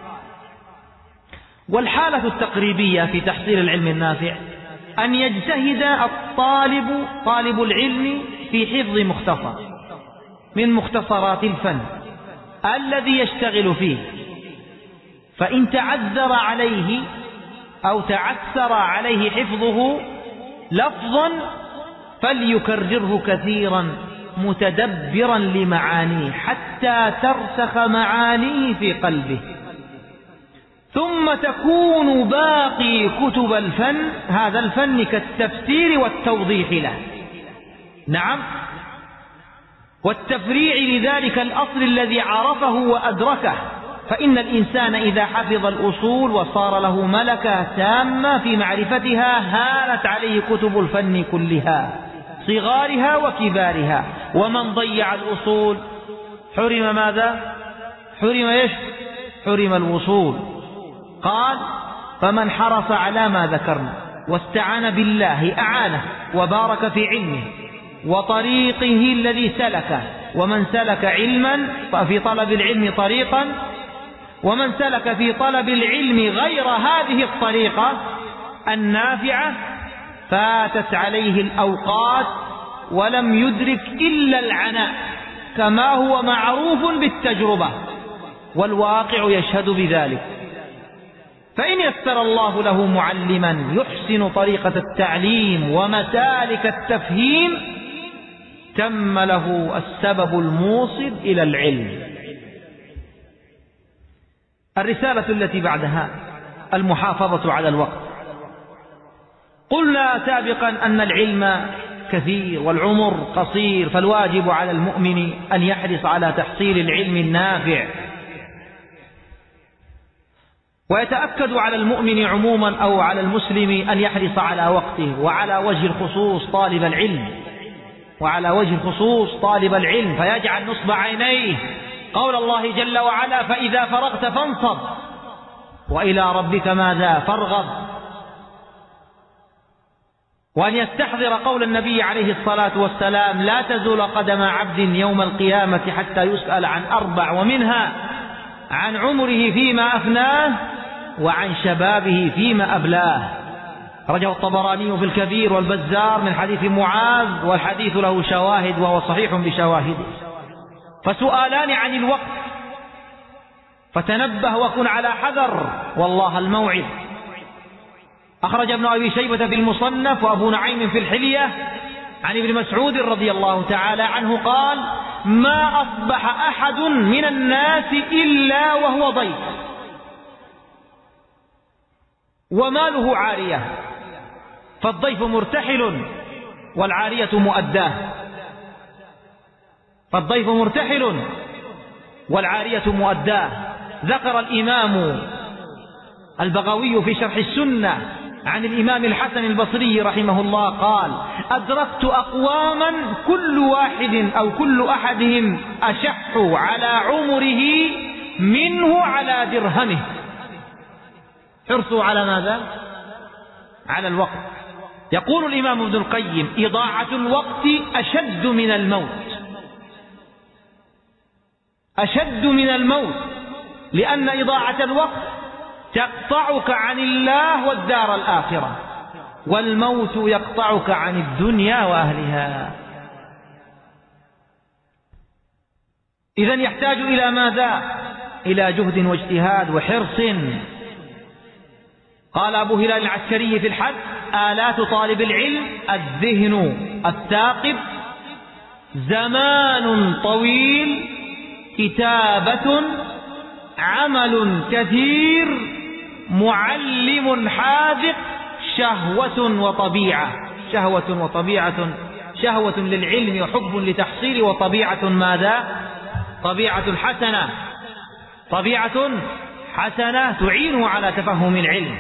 والحالة التقريبية في تحصيل العلم النافع أن يجتهد طالب العلم في حفظ مختصر من مختصرات الفن الذي يشتغل فيه، فإن تعذر عليه أو تعثر عليه حفظه لفظا فليكرره كثيرا متدبرا لمعانيه حتى ترسخ معانيه في قلبه، ثم تكون باقي كتب الفن هذا الفن كالتفسير والتوضيح له، نعم، والتفريع لذلك الأصل الذي عرفه وأدركه. فإن الإنسان إذا حفظ الأصول وصار له ملكة تامة في معرفتها هانت عليه كتب الفن كلها صغارها وكبارها. ومن ضيع الأصول حرم ماذا؟ حرم إيش؟ حرم الوصول. قال: فمن حرص على ما ذكرنا واستعان بالله أعانه وبارك في علمه وطريقه الذي سلكه. ومن سلك علما ففي طلب العلم طريقا، ومن سلك في طلب العلم غير هذه الطريقة النافعة فاتت عليه الأوقات ولم يدرك إلا العناء، كما هو معروف بالتجربة والواقع يشهد بذلك. فإن يسر الله له معلما يحسن طريقة التعليم ومسالك التفهيم تم له السبب الموصل إلى العلم. الرسالة التي بعدها المحافظة على الوقت. قلنا سابقا أن العلم كثير والعمر قصير، فالواجب على المؤمن أن يحرص على تحصيل العلم النافع، ويتأكد على المؤمن عموما أو على المسلم أن يحرص على وقته، وعلى وجه الخصوص طالب العلم، وعلى وجه الخصوص طالب العلم، فيجعل نصب عينيه قول الله جل وعلا: فإذا فرغت فانصب وإلى ربك ماذا؟ فارغب. وأن يستحضر قول النبي عليه الصلاة والسلام: لا تزول قدم عبد يوم القيامة حتى يسأل عن 4، ومنها عن عمره فيما أفناه وعن شبابه فيما أبلاه. رجع الطبراني في الكبير والبزار من حديث معاذ، والحديث له شواهد وهو صحيح بشواهده. فسؤالان عن الوقت، فتنبه وكن على حذر، والله الموعد. أخرج ابن أبي شيبة في المصنف وأبو نعيم في الحلية عن ابن مسعود رضي الله تعالى عنه قال: ما أصبح أحد من الناس إلا وهو ضيف وماله عارية، فالضيف مرتحل والعارية مؤداه، فالضيف مرتحل والعارية مؤداه. ذكر الإمام البغوي في شرح السنة عن الإمام الحسن البصري رحمه الله قال: أدركت أقواما كل واحد أو كل أحدهم أشح على عمره منه على درهمه. حرصوا على ماذا؟ على الوقت. يقول الإمام ابن القيم: إضاعة الوقت أشد من الموت، أشد من الموت، لأن إضاعة الوقت تقطعك عن الله والدار الآخرة، والموت يقطعك عن الدنيا وأهلها. إذن يحتاج إلى ماذا؟ إلى جهد واجتهاد وحرص. قال أبو هلال العسكري في الحد: آلات طالب العلم الذهن الثاقب، زمان طويل، كتابة، عمل كثير، معلم حاذق، شهوة وطبيعة. شهوة وطبيعة، شهوة للعلم وحب لتحصيل، وطبيعة ماذا؟ طبيعة حسنة، طبيعة حسنة تعينه على تفهم العلم.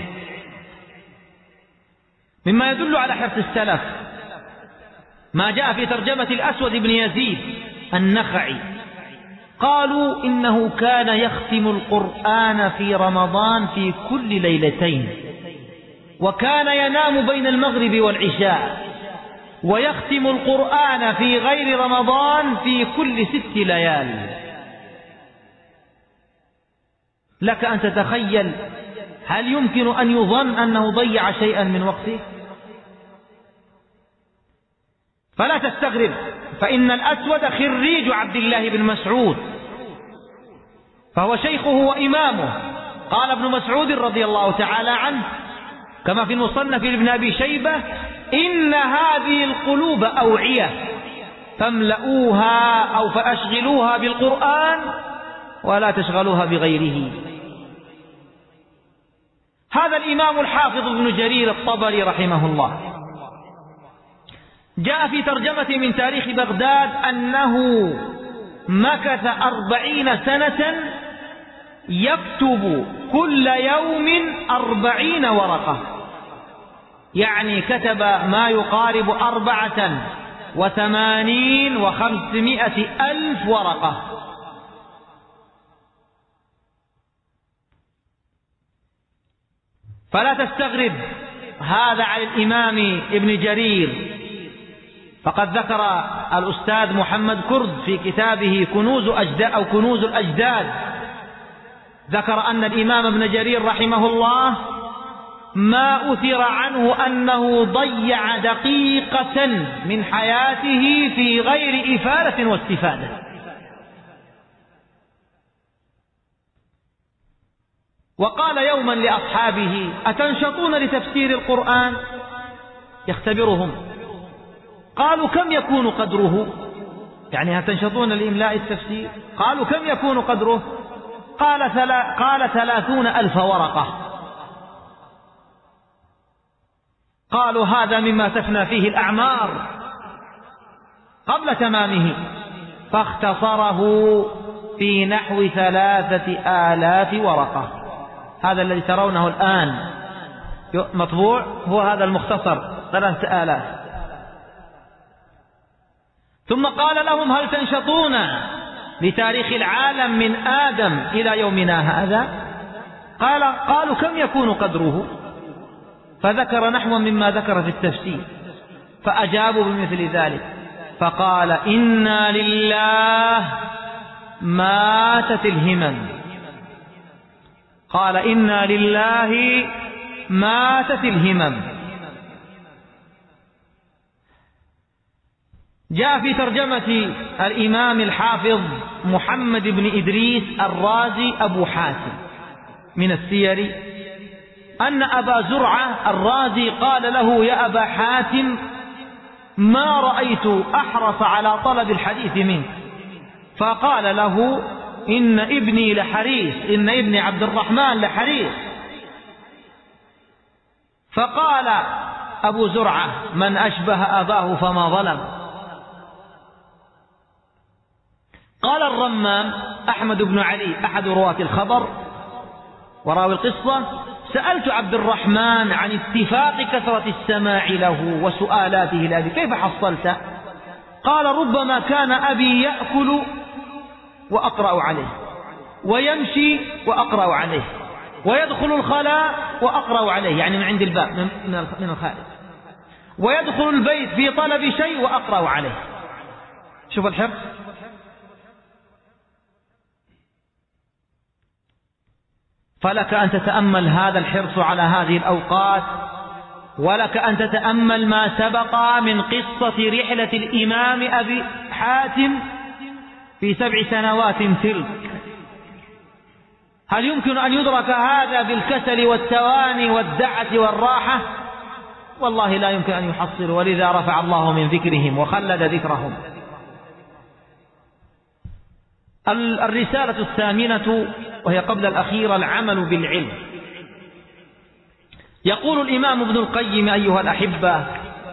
مما يدل على حرص السلف ما جاء في ترجمة الأسود بن يزيد النخعي، قالوا إنه كان يختم القرآن في رمضان في كل ليلتين، وكان ينام بين المغرب والعشاء، ويختم القرآن في غير رمضان في كل 6 ليال. لك أن تتخيل، هل يمكن أن يظن أنه ضيع شيئا من وقته؟ فلا تستغرب، فإن الأسود خريج عبد الله بن مسعود، فهو شيخه وإمامه. قال ابن مسعود رضي الله تعالى عنه: كما في المصنف لابن أبي شيبة: إن هذه القلوب أوعية فاملؤوها أو فأشغلوها بالقرآن ولا تشغلوها بغيره. هذا الإمام الحافظ ابن جرير الطبري رحمه الله جاء في ترجمة من تاريخ بغداد أنه مكث 40 سنة يكتب كل يوم 40 ورقة، يعني كتب ما يقارب 84 و500 ألف ورقة. فلا تستغرب هذا على الإمام ابن جرير، فقد ذكر الأستاذ محمد كرد في كتابه كنوز الأجداد، ذكر أن الإمام ابن جرير رحمه الله ما أثر عنه أنه ضيع دقيقة من حياته في غير إفادة واستفادة. وقال يوما لأصحابه: أتنشطون لتفسير القرآن؟ يختبرهم. قالوا: كم يكون قدره؟ يعني هتنشطون لإملاء التفسير؟ قالوا: كم يكون قدره؟ قال 30,000 ورقة. قالوا: هذا مما تفنى فيه الأعمار قبل تمامه. فاختصره في نحو 3,000 ورقة. هذا الذي ترونه الآن مطبوع هو هذا المختصر 3,000. ثم قال لهم: هل تنشطون لتاريخ العالم من آدم إلى يومنا هذا؟ قالوا: كم يكون قدره؟ فذكر نحو مما ذكر في التفسير، فأجابوا بمثل ذلك. فقال: إنا لله ماتت الهمم. قال: إنا لله ماتت الهمم. جاء في ترجمة الإمام الحافظ محمد بن إدريس الرازي أبو حاتم من السير أن أبا زرعة الرازي قال له: يا أبا حاتم، ما رأيت أحرص على طلب الحديث منك. فقال له: إن ابني لحريص، إن ابني عبد الرحمن لحريص. فقال أبو زرعة: من أشبه أباه فما ظلم. قال الرمام أحمد بن علي أحد رواة الخبر وراوي القصة: سألت عبد الرحمن عن اتفاق كثرة السماع له وسؤالاته لأبي، كيف حصلت؟ قال: ربما كان أبي يأكل وأقرأ عليه، ويمشي وأقرأ عليه، ويدخل الخلاء وأقرأ عليه، يعني من عند الباب من الخارج، ويدخل البيت في طلب شيء وأقرأ عليه. شوف الحرص. فلك أن تتأمل هذا الحرص على هذه الأوقات، ولك أن تتأمل ما سبق من قصة رحلة الإمام أبي حاتم في 7 سنوات تلك. هل يمكن أن يدرك هذا بالكسل والتواني والدعة والراحة؟ والله لا يمكن أن يحصل، ولذا رفع الله من ذكرهم وخلد ذكرهم. الرسالة الثامنة وهي قبل الأخيرة: العمل بالعلم. يقول الإمام ابن القيم: أيها الأحبة،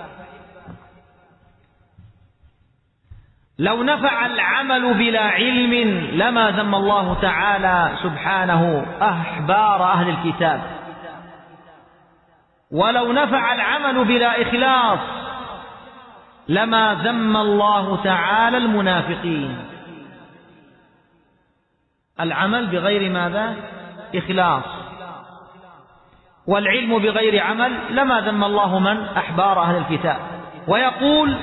لو نفع العمل بلا علم لما ذم الله تعالى سبحانه أحبار أهل الكتاب، ولو نفع العمل بلا إخلاص لما ذم الله تعالى المنافقين. العمل بغير ماذا؟ إخلاص. والعلم بغير عمل لما ذم الله من؟ أحبار أهل الكتاب. ويقول: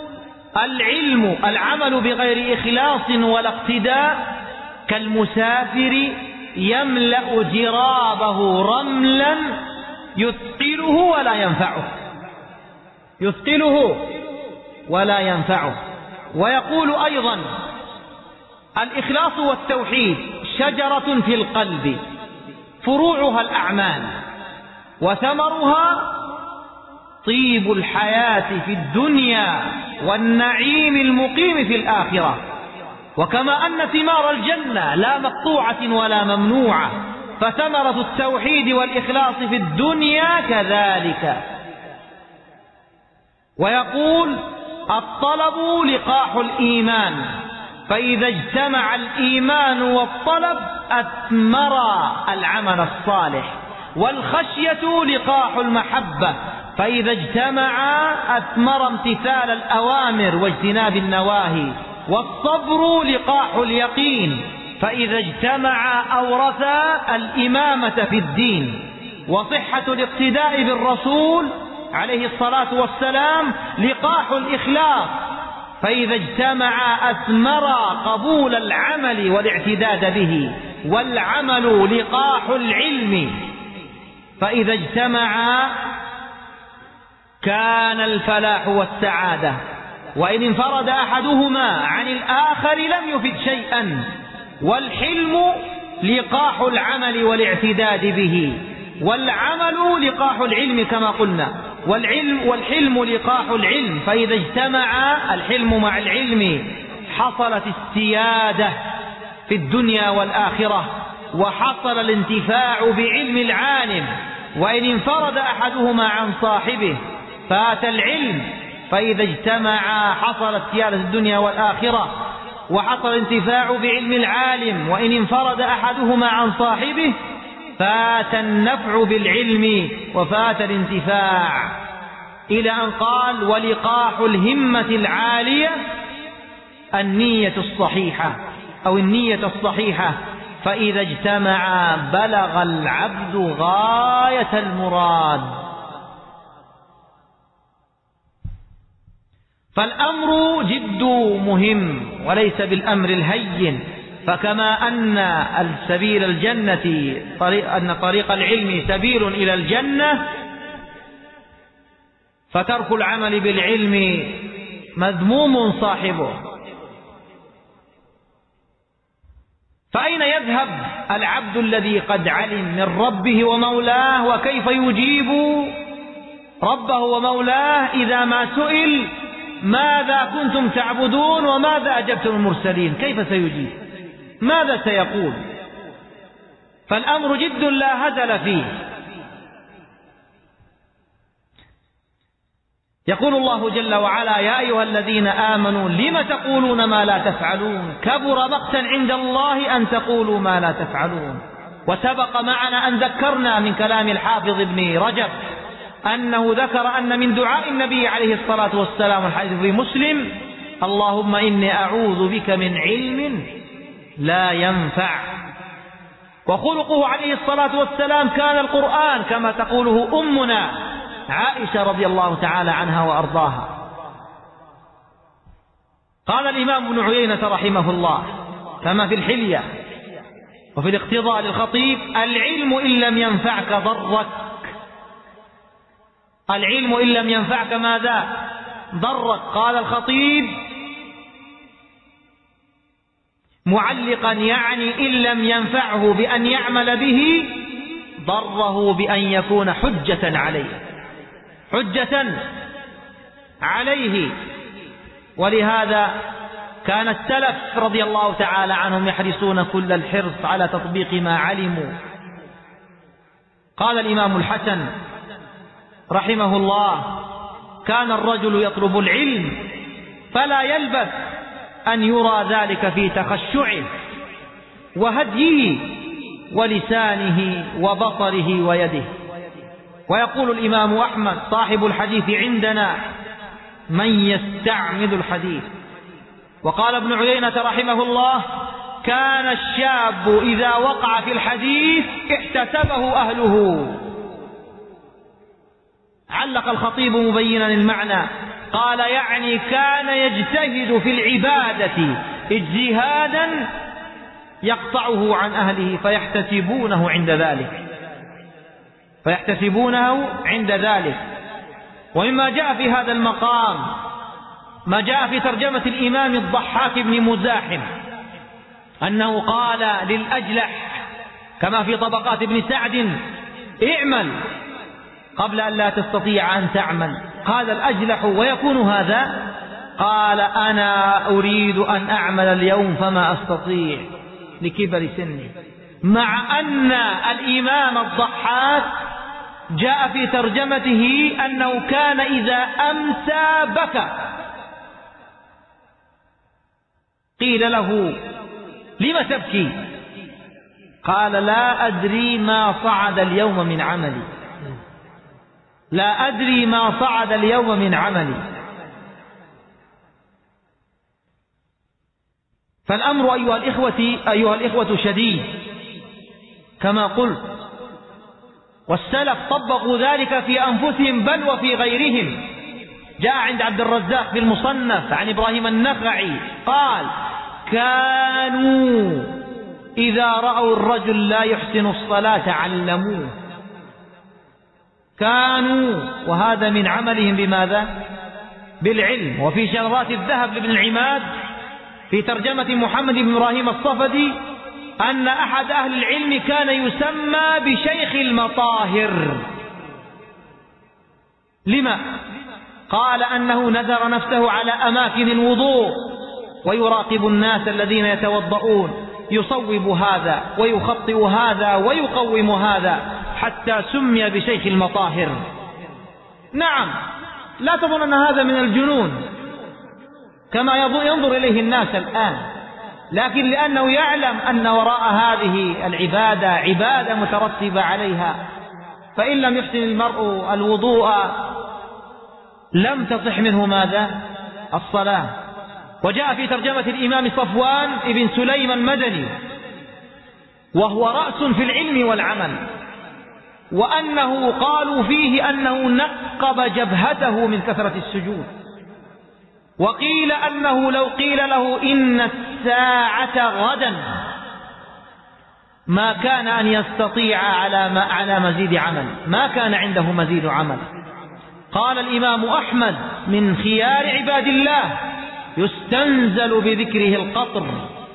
العمل بغير إخلاص ولا اقتداء كالمسافر يملأ جرابه رملا يثقله ولا ينفعه، يثقله ولا ينفعه. ويقول أيضا: الإخلاص والتوحيد شجرة في القلب فروعها الأعمال، وثمرها طيب الحياة في الدنيا والنعيم المقيم في الآخرة. وكما أن ثمار الجنة لا مقطوعة ولا ممنوعة، فثمرة التوحيد والإخلاص في الدنيا كذلك. ويقول: الطلب لقاح الإيمان، فإذا اجتمع الإيمان والطلب أثمر العمل الصالح. والخشية لقاح المحبة، فإذا اجتمعا أثمر امتثال الأوامر واجتناب النواهي. والصبر لقاح اليقين، فإذا اجتمعا أورثا الإمامة في الدين. وصحة الاقتداء بالرسول عليه الصلاة والسلام لقاح الإخلاص، فإذا اجتمعا أثمرا قبول العمل والاعتداد به. والعمل لقاح العلم، فإذا اجتمعا كان الفلاح والسعادة. وإن انفرد أحدهما عن الآخر لم يفد شيئا. والحلم لقاح العمل والاعتداد به، والعمل لقاح العلم كما قلنا. والحلم لقاح العلم، فإذا اجتمع الحلم مع العلم حصلت السيادة في الدنيا والآخرة، وحصل الانتفاع بعلم العالم. وإن انفرد أحدهما عن صاحبه فات العلم، فإذا اجتمعا حصلت سيادة الدنيا والآخرة، وحصل الانتفاع بعلم العالم. وإن انفرد أحدهما عن صاحبه فات النفع بالعلم وفات الانتفاع، إلى أن قال: ولقاح الهمة العالية النية الصحيحة أو النية الصحيحة، فإذا اجتمعا بلغ العبد غاية المراد. فالأمر جد مهم وليس بالأمر الهين. فكما أن السبيل الجنة أن طريق العلم سبيل إلى الجنة، فترك العمل بالعلم مذموم صاحبه. فأين يذهب العبد الذي قد علم من ربه ومولاه؟ وكيف يجيب ربه ومولاه إذا ما سئل ماذا كنتم تعبدون وماذا أجبتم المرسلين؟ كيف سيجيب؟ ماذا سيقول؟ فالأمر جد لا هزل فيه. يقول الله جل وعلا: يا أيها الذين آمنوا لم تقولون ما لا تفعلون كبر مقتا عند الله أن تقولوا ما لا تفعلون. وسبق معنا أن ذكرنا من كلام الحافظ ابن رجب أنه ذكر أن من دعاء النبي عليه الصلاة والسلام الحديث في مسلم: اللهم إني أعوذ بك من علم لا ينفع. وخلقه عليه الصلاة والسلام كان القرآن، كما تقوله أمنا عائشة رضي الله تعالى عنها وأرضاها. قال الإمام ابن عيينة رحمه الله كما في الحلية وفي الاقتضاء للخطيب: العلم إن لم ينفعك ضرك. العلم إن لم ينفعك ماذا؟ ضرك. قال الخطيب معلقا: يعني إن لم ينفعه بأن يعمل به ضره بأن يكون حجة عليه، حجة عليه. ولهذا كان السلف رضي الله تعالى عنهم يحرصون كل الحرص على تطبيق ما علموا. قال الإمام الحسن رحمه الله: كان الرجل يطلب العلم فلا يلبث أن يرى ذلك في تخشعه وهديه ولسانه وبصره ويده. ويقول الإمام أحمد صاحب الحديث عندنا: من يستعمل الحديث. وقال ابن عيينة رحمه الله: كان الشاب إذا وقع في الحديث احتسبه أهله. علق الخطيب مبينا المعنى، قال: يعني كان يجتهد في العبادة اجتهادا يقطعه عن أهله فيحتسبونه عند ذلك، فيحتسبونه عند ذلك. ومما جاء في هذا المقام ما جاء في ترجمة الإمام الضحاك بن مزاحم أنه قال للأجلح كما في طبقات ابن سعد: اعمل قبل أن لا تستطيع أن تعمل؟ قال الأجلح ويكون هذا؟ قال أنا أريد أن أعمل اليوم فما أستطيع لكبر سني. مع أن الإمام الضحاك جاء في ترجمته أنه كان إذا أمسى بكى. قيل له لم تبكي؟ قال لا أدري ما صعد اليوم من عملي، لا أدري ما صعد اليوم من عملي. فالأمر أيها الإخوة شديد كما قلت، والسلف طبقوا ذلك في أنفسهم بل وفي غيرهم. جاء عند عبد الرزاق في المصنف عن إبراهيم النخعي قال كانوا إذا رأوا الرجل لا يحسن الصلاة علموه. كانوا، وهذا من عملهم بماذا؟ بالعلم. وفي شذرات الذهب لابن العماد في ترجمة محمد بن إبراهيم الصفدي أن أحد أهل العلم كان يسمى بشيخ المطاهر. لما؟ قال أنه نذر نفسه على أماكن الوضوء ويراقب الناس الذين يتوضؤون، يصوب هذا ويخطئ هذا ويقوم هذا، حتى سمي بشيخ المطاهر. نعم، لا تظن أن هذا من الجنون كما ينظر إليه الناس الآن، لكن لأنه يعلم أن وراء هذه العبادة عبادة مترتبة عليها، فإن لم يحسن المرء الوضوء لم تصح منه ماذا؟ الصلاة. وجاء في ترجمة الإمام صفوان ابن سليم المدني وهو رأس في العلم والعمل، وأنه قالوا فيه أنه نقب جبهته من كثرة السجود. وقيل أنه لو قيل له إن الساعة غدا ما كان أن يستطيع على مزيد عمل، ما كان عنده مزيد عمل. قال الإمام أحمد من خيار عباد الله يستنزل بذكره القطر،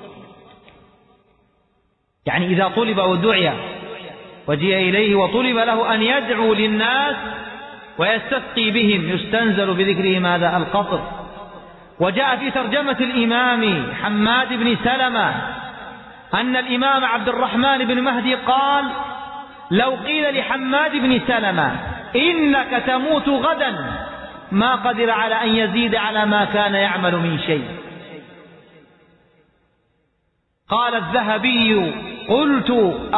يعني إذا طلب ودعي وجيء إليه وطلب له أن يدعو للناس ويستسقي بهم يستنزل بذكره ماذا؟ القطر. وجاء في ترجمة الإمام حماد بن سلمة أن الإمام عبد الرحمن بن مهدي قال لو قيل لحماد بن سلمة إنك تموت غدا ما قدر على أن يزيد على ما كان يعمل من شيء. قال الذهبي قلت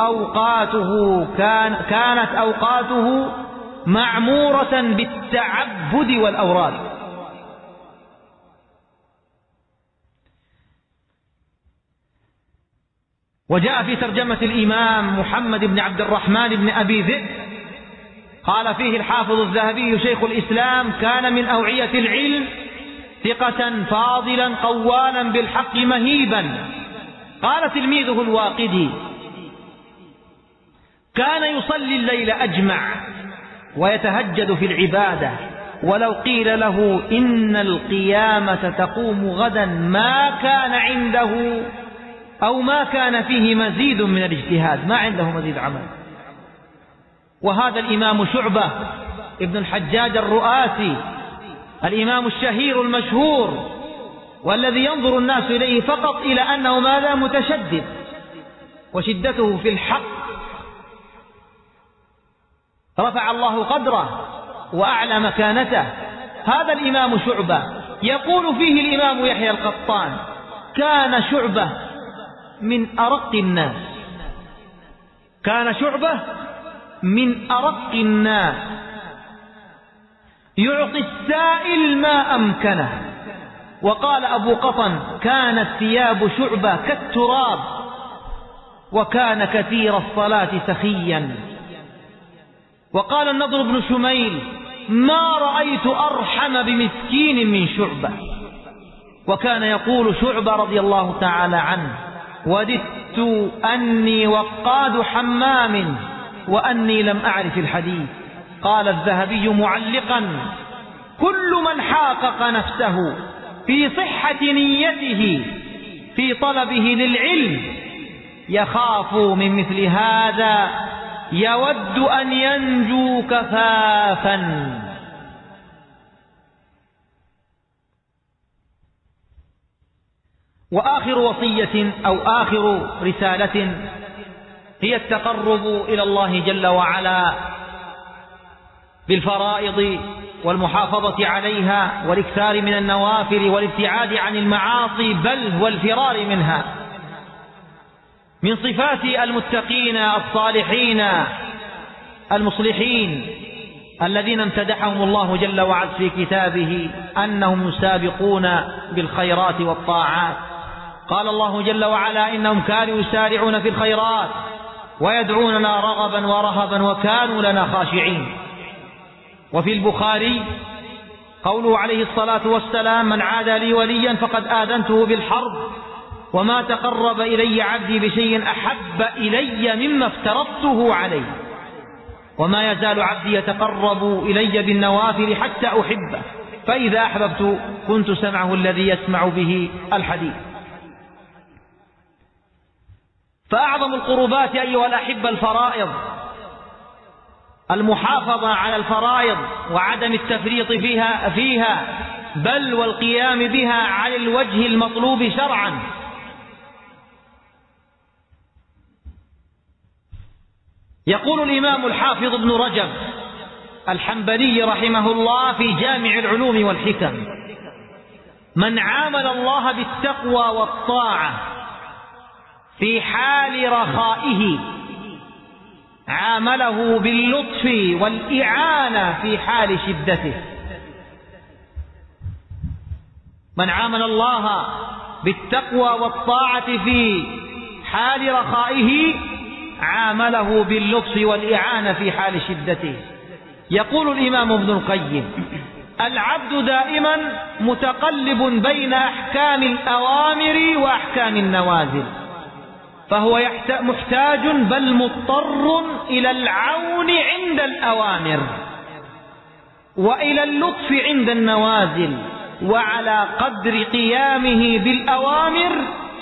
كانت أوقاته معمورة بالتعبد والأوراد. وجاء في ترجمة الإمام محمد بن عبد الرحمن بن أبي ذئب قال فيه الحافظ الذهبي شيخ الإسلام كان من أوعية العلم ثقة فاضلا قوالا بالحق مهيبا. قال تلميذه الواقدي كان يصلي الليل أجمع ويتهجد في العبادة، ولو قيل له إن القيامة تقوم غدا ما كان عنده أو ما كان فيه مزيد من الاجتهاد، ما عنده مزيد عمل. وهذا الإمام شعبة ابن الحجاج الرؤاسي الإمام الشهير المشهور، والذي ينظر الناس إليه فقط إلى أنه ماذا؟ متشدد، وشدته في الحق رفع الله قدره وأعلى مكانته. هذا الإمام شعبة يقول فيه الإمام يحيى القطان كان شعبة من أرق الناس، كان شعبة من أرق الناس يعطي السائل ما أمكنه. وقال أبو قطن كانت ثياب شعبة كالتراب وكان كثير الصلاة سخيا. وقال النضر بن شميل ما رأيت أرحم بمسكين من شعبة. وكان يقول شعبة رضي الله تعالى عنه وددت أني وقاد حمام وأني لم أعرف الحديث. قال الذهبي معلقا كل من حاقق نفسه في صحة نيته في طلبه للعلم يخاف من مثل هذا يود أن ينجو كفافا. وآخر وصية أو آخر رسالة هي التقرب إلى الله جل وعلا بالفرائض والمحافظة عليها والإكثار من النوافل والابتعاد عن المعاصي بل والفرار منها. من صفات المتقين الصالحين المصلحين الذين امتدحهم الله جل وعلا في كتابه أنهم يسابقون بالخيرات والطاعات. قال الله جل وعلا إنهم كانوا يسارعون في الخيرات ويدعوننا رغبا ورهبا وكانوا لنا خاشعين. وفي البخاري قوله عليه الصلاة والسلام من عادى لي وليا فقد آذنته بالحرب وما تقرب إلي عبدي بشيء أحب إلي مما افترضته عليه وما يزال عبدي يتقرب إلي بالنوافل حتى أحبه فإذا أحببت كنت سمعه الذي يسمع به الحديث. فأعظم القربات أيها الأحبة الفرائض، المحافظة على الفرائض وعدم التفريط فيها بل والقيام بها على الوجه المطلوب شرعا. يقول الإمام الحافظ ابن رجب الحنبلي رحمه الله في جامع العلوم والحكم من عامل الله بالتقوى والطاعة في حال رخائه عامله باللطف والإعانة في حال شدته. من عامل الله بالتقوى والطاعة في حال رخائه عامله باللطف والإعانة في حال شدته. يقول الإمام ابن القيم العبد دائما متقلب بين أحكام الأوامر وأحكام النوازل فهو محتاج بل مضطر إلى العون عند الأوامر وإلى اللطف عند النوازل وعلى قدر قيامه بالأوامر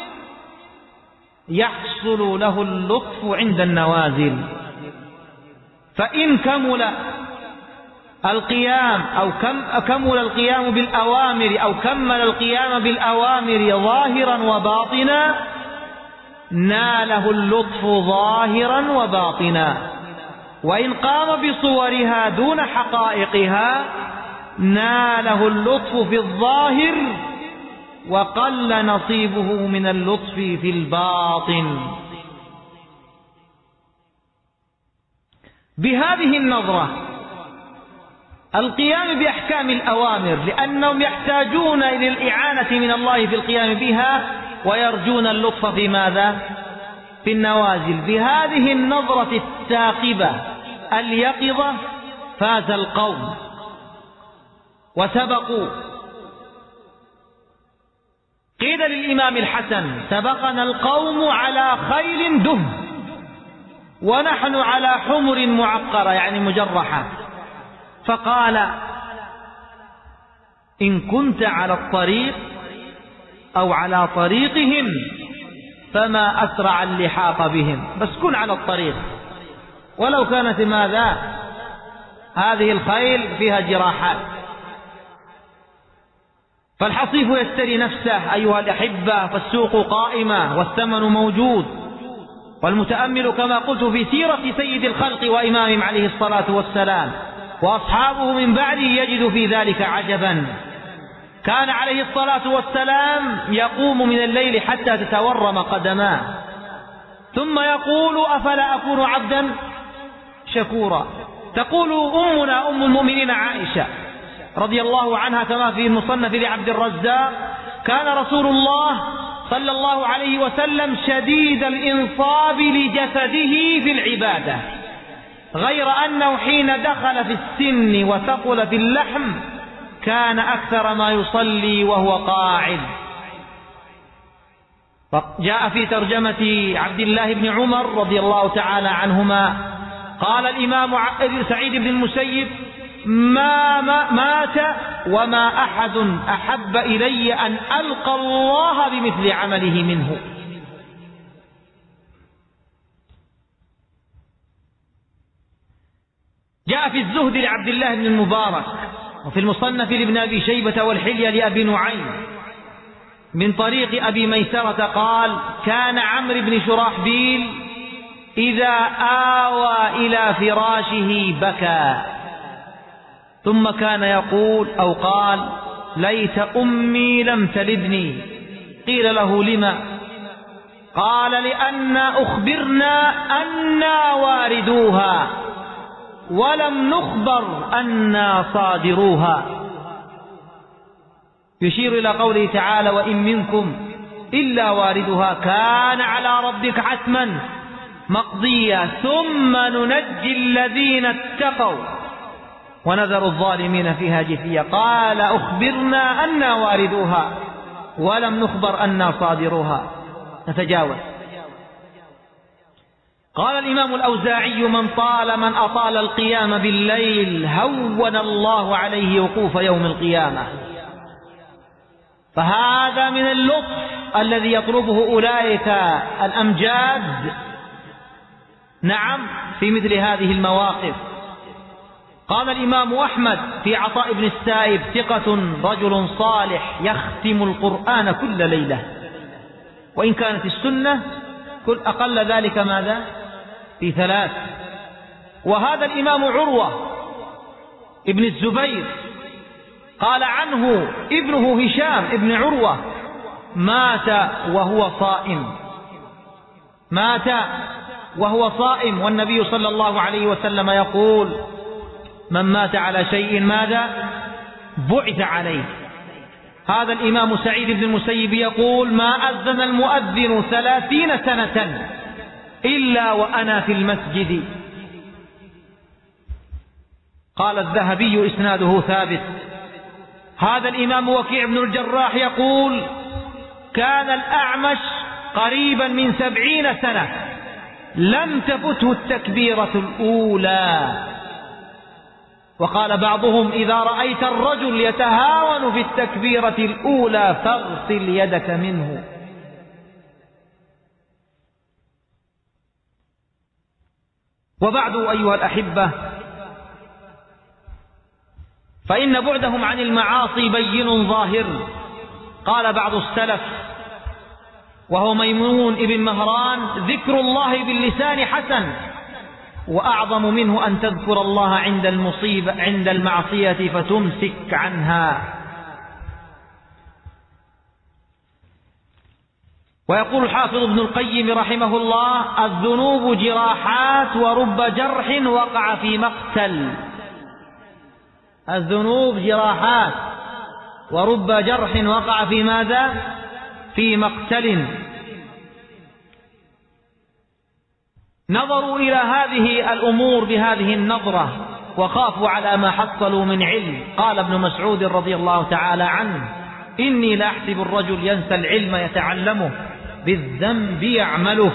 يحصل له اللطف عند النوازل. فإن كمل القيام أو كمل القيام بالأوامر أو كمل القيام بالأوامر ظاهرا وباطنا ناله اللطف ظاهرا وباطنا. وإن قام بصورها دون حقائقها ناله اللطف في الظاهر وقل نصيبه من اللطف في الباطن. بهذه النظرة القيام بأحكام الأوامر لأنهم يحتاجون إلى الإعانة من الله في القيام بها ويرجون اللطف في ماذا؟ في النوازل. بهذه النظرة الثاقبة اليقظة فاز القوم وسبقوا. قيل للإمام الحسن سبقنا القوم على خيل دهم ونحن على حمر معقرة يعني مجرحة. فقال إن كنت على الطريق أو على طريقهم فما أسرع اللحاق بهم، بس كن على الطريق ولو كانت ماذا هذه الخيل فيها جراحات. فالحصيف يشتري نفسه أيها الأحبة فالسوق قائمة والثمن موجود. والمتأمل كما قلت في سيرة سيد الخلق وإمامهم عليه الصلاة والسلام وأصحابه من بعده يجد في ذلك عجبا. كان عليه الصلاة والسلام يقوم من الليل حتى تتورم قدماه ثم يقول أفلا أكون عبدا شكورا. تقول أمنا أم المؤمنين عائشة رضي الله عنها كما في المصنف لعبد الرزاق كان رسول الله صلى الله عليه وسلم شديد الإنصاب لجسده في العبادة غير أنه حين دخل في السن وثقل في اللحم كان أكثر ما يصلي وهو قاعد. جاء في ترجمة عبد الله بن عمر رضي الله تعالى عنهما قال الإمام سعيد بن المسيب ما مات وما أحد أحب إلي أن ألقى الله بمثل عمله منه. جاء في الزهد لعبد الله بن المبارك، وفي المصنف لابن أبي شيبة والحلية لأبي نعيم من طريق أبي ميسرة قال: كان عمرو بن شراحبيل إذا آوى إلى فراشه بكى، ثم كان يقول أو قال: ليت أمي لم تلدني. قيل له: لما؟ قال: لأن أخبرنا أنا واردوها ولم نخبر أنا صادروها. يشير إلى قوله تعالى: وإن منكم إلا واردها كان على ربك حتما مقضيا ثم ننجي الذين اتقوا ونذر الظالمين فيها جثيا. قال: أخبرنا أنا واردوها ولم نخبر أنا صادروها. نتجاوز. قال الإمام الأوزاعي: من أطال القيام بالليل هون الله عليه وقوف يوم القيامة. فهذا من اللطف الذي يطلبه أولئك الأمجاد، نعم، في مثل هذه المواقف. قال الإمام أحمد في عطاء بن السائب: ثقة رجل صالح يختم القرآن كل ليلة، وإن كانت السنة كل أقل ذلك ماذا؟ في 3. وهذا الإمام عروة ابن الزبير قال عنه ابنه هشام ابن عروة: مات وهو صائم، والنبي صلى الله عليه وسلم يقول: من مات على شيء ماذا؟ بعث عليه. هذا الإمام سعيد بن المسيب يقول: ما أذن المؤذن 30 سنة إلا وأنا في المسجد. قال الذهبي: إسناده ثابت. هذا الإمام وكيع بن الجراح يقول: كان الأعمش قريبا من 70 سنة لم تفته التكبيرة الأولى. وقال بعضهم: إذا رأيت الرجل يتهاون في التكبيرة الأولى فاغسل يدك منه. وبعد أيها الأحبة، فإن بعدهم عن المعاصي بين ظاهر. قال بعض السلف وهو ميمون ابن مهران: ذكر الله باللسان حسن، وأعظم منه أن تذكر الله عند المعصية فتمسك عنها. ويقول الحافظ ابن القيم رحمه الله: الذنوب جراحات ورب جرح وقع في مقتل. الذنوب جراحات ورب جرح وقع في ماذا؟ في مقتل. نظروا إلى هذه الأمور بهذه النظرة وخافوا على ما حصلوا من علم. قال ابن مسعود رضي الله تعالى عنه: إني لأحسب الرجل ينسى العلم يتعلمه بالذنب يعمله.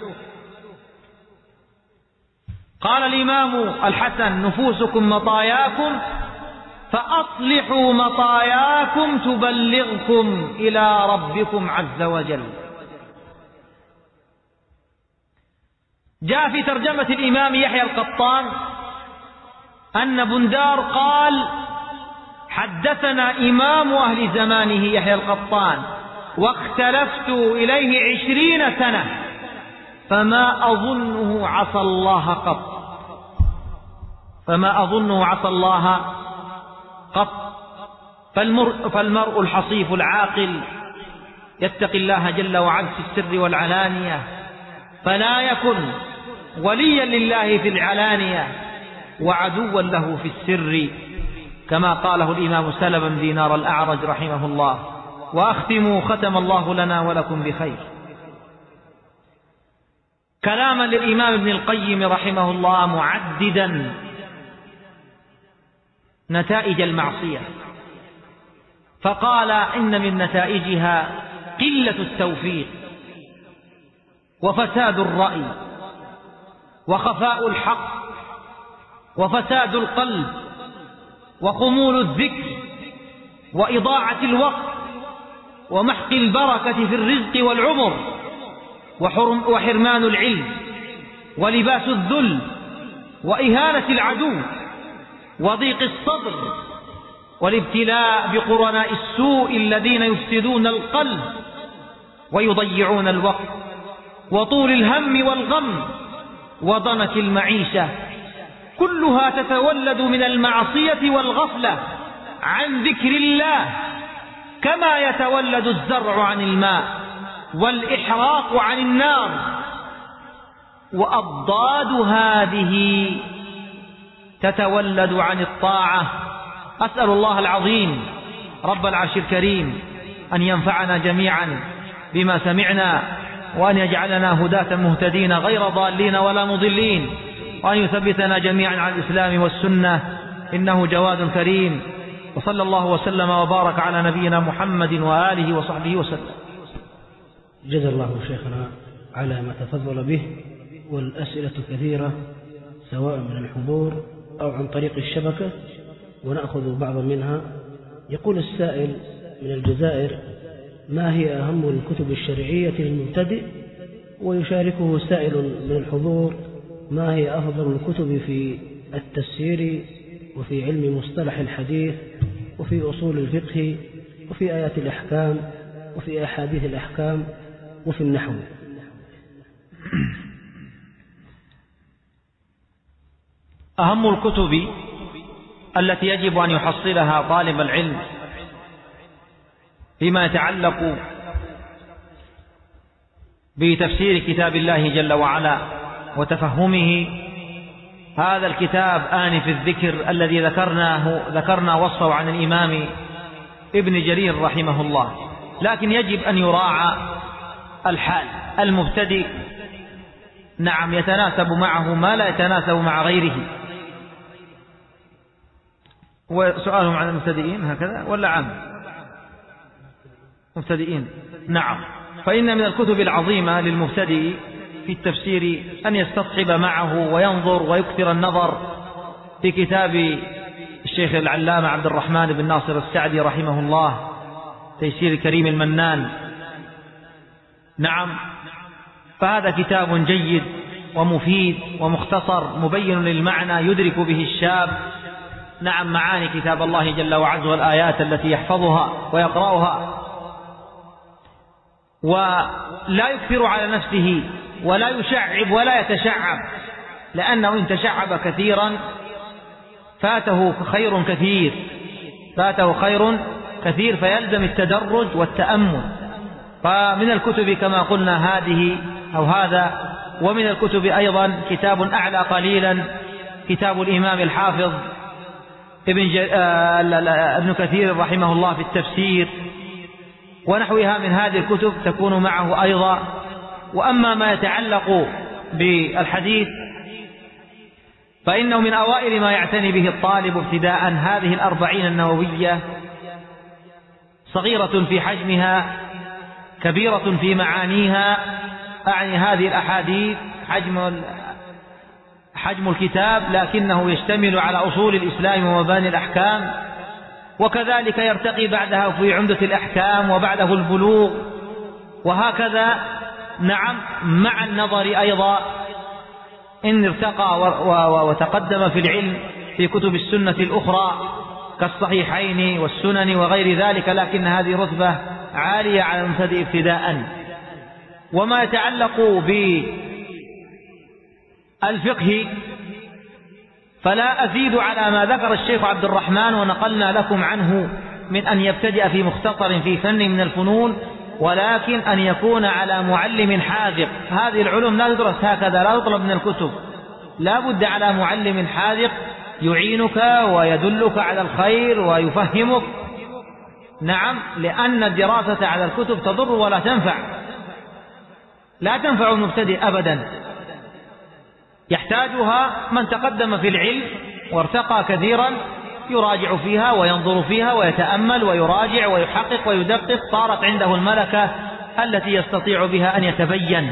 قال الإمام الحسن: نفوسكم مطاياكم فأصلحوا مطاياكم تبلغكم إلى ربكم عز وجل. جاء في ترجمة الإمام يحيى القطان أن بندار قال: حدثنا إمام أهل زمانه يحيى القطان واختلفت إليه 20 سنة فما أظنه عصى الله قط. فالمرء الحصيف العاقل يتقي الله جل وعلا في السر والعلانية، فلا يكن وليا لله في العلانية وعدوا له في السر، كما قاله الإمام سلمة بن دينار الأعرج رحمه الله. وأختم ختم الله لنا ولكم بخير كلاما للإمام ابن القيم رحمه الله معددا نتائج المعصية، فقال: إن من نتائجها قلة التوفيق وفساد الرأي وخفاء الحق وفساد القلب وخمول الذكر وإضاعة الوقت ومحق البركة في الرزق والعمر وحرمان العلم ولباس الذل وإهانة العدو وضيق الصدر والابتلاء بقرناء السوء الذين يفسدون القلب ويضيعون الوقت، وطول الهم والغم وضنك المعيشة، كلها تتولد من المعصية والغفلة عن ذكر الله، كما يتولد الزرع عن الماء والإحراق عن النار. وأضداد هذه تتولد عن الطاعة. أسأل الله العظيم رب العرش الكريم أن ينفعنا جميعا بما سمعنا، وأن يجعلنا هداة مهتدين غير ضالين ولا مضلين، وأن يثبتنا جميعا على الإسلام والسنة، إنه جواد كريم. وصلى الله وسلم وبارك على نبينا محمد وآله وصحبه وسلم. جزا الله شيخنا على ما تفضل به، والأسئلة كثيرة سواء من الحضور أو عن طريق الشبكة، ونأخذ بعضا منها. يقول السائل من الجزائر: ما هي أهم الكتب الشرعية للمبتدئ؟ ويشاركه سائل من الحضور: ما هي أفضل الكتب في التفسير وفي علم مصطلح الحديث وفي أصول الفقه وفي آيات الأحكام وفي أحاديث الأحكام وفي النحو؟ أهم الكتب التي يجب أن يحصلها طالب العلم فيما يتعلق بتفسير كتاب الله جل وعلا وتفهمه هذا الكتاب آنف الذكر الذي ذكرنا وصفه عن الإمام ابن جرير رحمه الله. لكن يجب أن يراعى الحال. المبتدئ نعم يتناسب معه ما لا يتناسب مع غيره. وسؤالهم عن المبتدئين هكذا ولا عام؟ مبتدئين نعم. فإن من الكتب العظيمة للمبتدئ في التفسير أن يستصحب معه وينظر ويكثر النظر في كتاب الشيخ العلامة عبد الرحمن بن ناصر السعدي رحمه الله، تيسير الكريم المنان. نعم، فهذا كتاب جيد ومفيد ومختصر مبين للمعنى يدرك به الشاب نعم معاني كتاب الله جل وعز والآيات التي يحفظها ويقرأها، ولا يكثر على نفسه ولا يشعب ولا يتشعب، لأنه إن تشعب كثيرا فاته خير كثير فيلزم التدرج والتأمل. فمن الكتب كما قلنا هذه أو هذا، ومن الكتب أيضا كتاب أعلى قليلا كتاب الإمام الحافظ ابن كثير رحمه الله في التفسير ونحوها من هذه الكتب تكون معه أيضا. وأما ما يتعلق بالحديث فإنه من أوائل ما يعتني به الطالب ابتداء هذه 40 النووية، صغيرة في حجمها كبيرة في معانيها، أعني هذه الأحاديث حجم الكتاب لكنه يشتمل على أصول الإسلام ومباني الأحكام، وكذلك يرتقي بعدها في عمدة الأحكام وبعده البلوغ، وهكذا نعم مع النظر أيضا إن ارتقى وتقدم في العلم في كتب السنة الأخرى كالصحيحين والسنن وغير ذلك، لكن هذه رتبة عالية على المبتدئ ابتداء. وما يتعلق بالفقه فلا أزيد على ما ذكر الشيخ عبد الرحمن ونقلنا لكم عنه من أن يبتدئ في مختصر في فن من الفنون، ولكن أن يكون على معلم حاذق. هذه العلوم لا تدرس هكذا، لا تطلب من الكتب، لا بد على معلم حاذق يعينك ويدلك على الخير ويفهمك. نعم، لأن الدراسة على الكتب تضر ولا تنفع، لا تنفع المبتدئ أبدا، يحتاجها من تقدم في العلم وارتقى كثيرا يراجع فيها وينظر فيها ويتأمل ويراجع ويحقق ويدقق، صارت عنده الملكة التي يستطيع بها أن يتبين.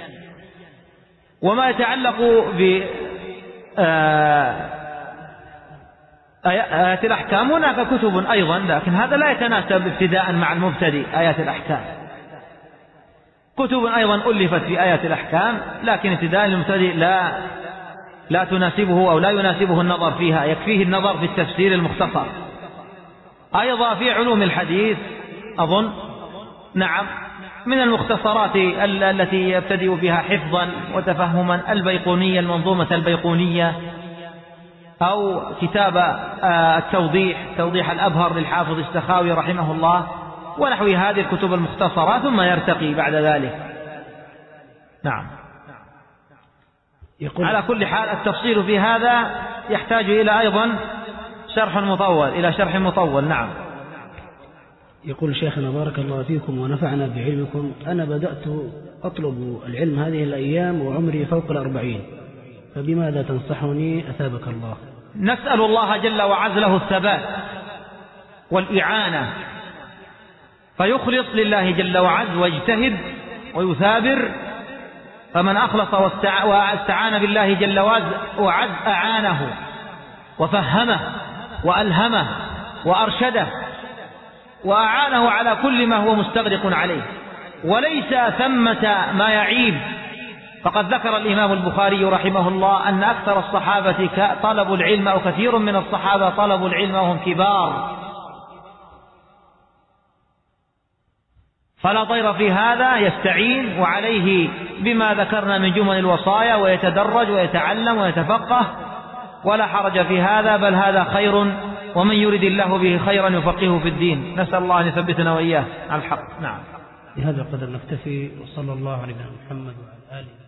وما يتعلق آيات الأحكام هناك كتب أيضا، لكن هذا لا يتناسب ابتداء مع المبتدئ. آيات الأحكام كتب أيضا ألفت في آيات الأحكام، لكن ابتداء المبتدئ لا تناسبه أو لا يناسبه النظر فيها، يكفيه النظر في التفسير المختصر. أيضا في علوم الحديث أظن نعم من المختصرات التي يبتدئ بها حفظا وتفهما البيقونية، المنظومة البيقونية، أو كتاب التوضيح، توضيح الأبهر للحافظ السخاوي رحمه الله، ونحو هذه الكتب المختصرة، ثم يرتقي بعد ذلك. نعم. على كل حال التفصيل في هذا يحتاج إلى أيضا شرح مطول. نعم. يقول شيخنا بارك الله فيكم ونفعنا بعلمكم، أنا بدأت أطلب العلم هذه الأيام وعمري فوق 40، فبماذا تنصحني أثابك الله؟ نسأل الله جل وعز له الثبات والإعانة، فيخلص لله جل وعز ويجتهد ويثابر، فمن أخلص واستعان بالله جل وعز أعانه وفهمه وألهمه وأرشده وأعانه على كل ما هو مستغرق عليه، وليس ثمة ما يعيب. فقد ذكر الإمام البخاري رحمه الله أن أكثر الصحابة طلبوا العلم، أو كثير من الصحابة طلبوا العلم وهم كبار، فلا ضير في هذا، يستعين وعليه بما ذكرنا من جمل الوصايا، ويتدرج ويتعلم ويتفقه، ولا حرج في هذا، بل هذا خير، ومن يرد الله به خيرا يفقهه في الدين. نسأل الله أن يثبتنا وإياه على الحق. نعم. بهذا القدر نكتفي، وصلى الله على محمد وعلى آله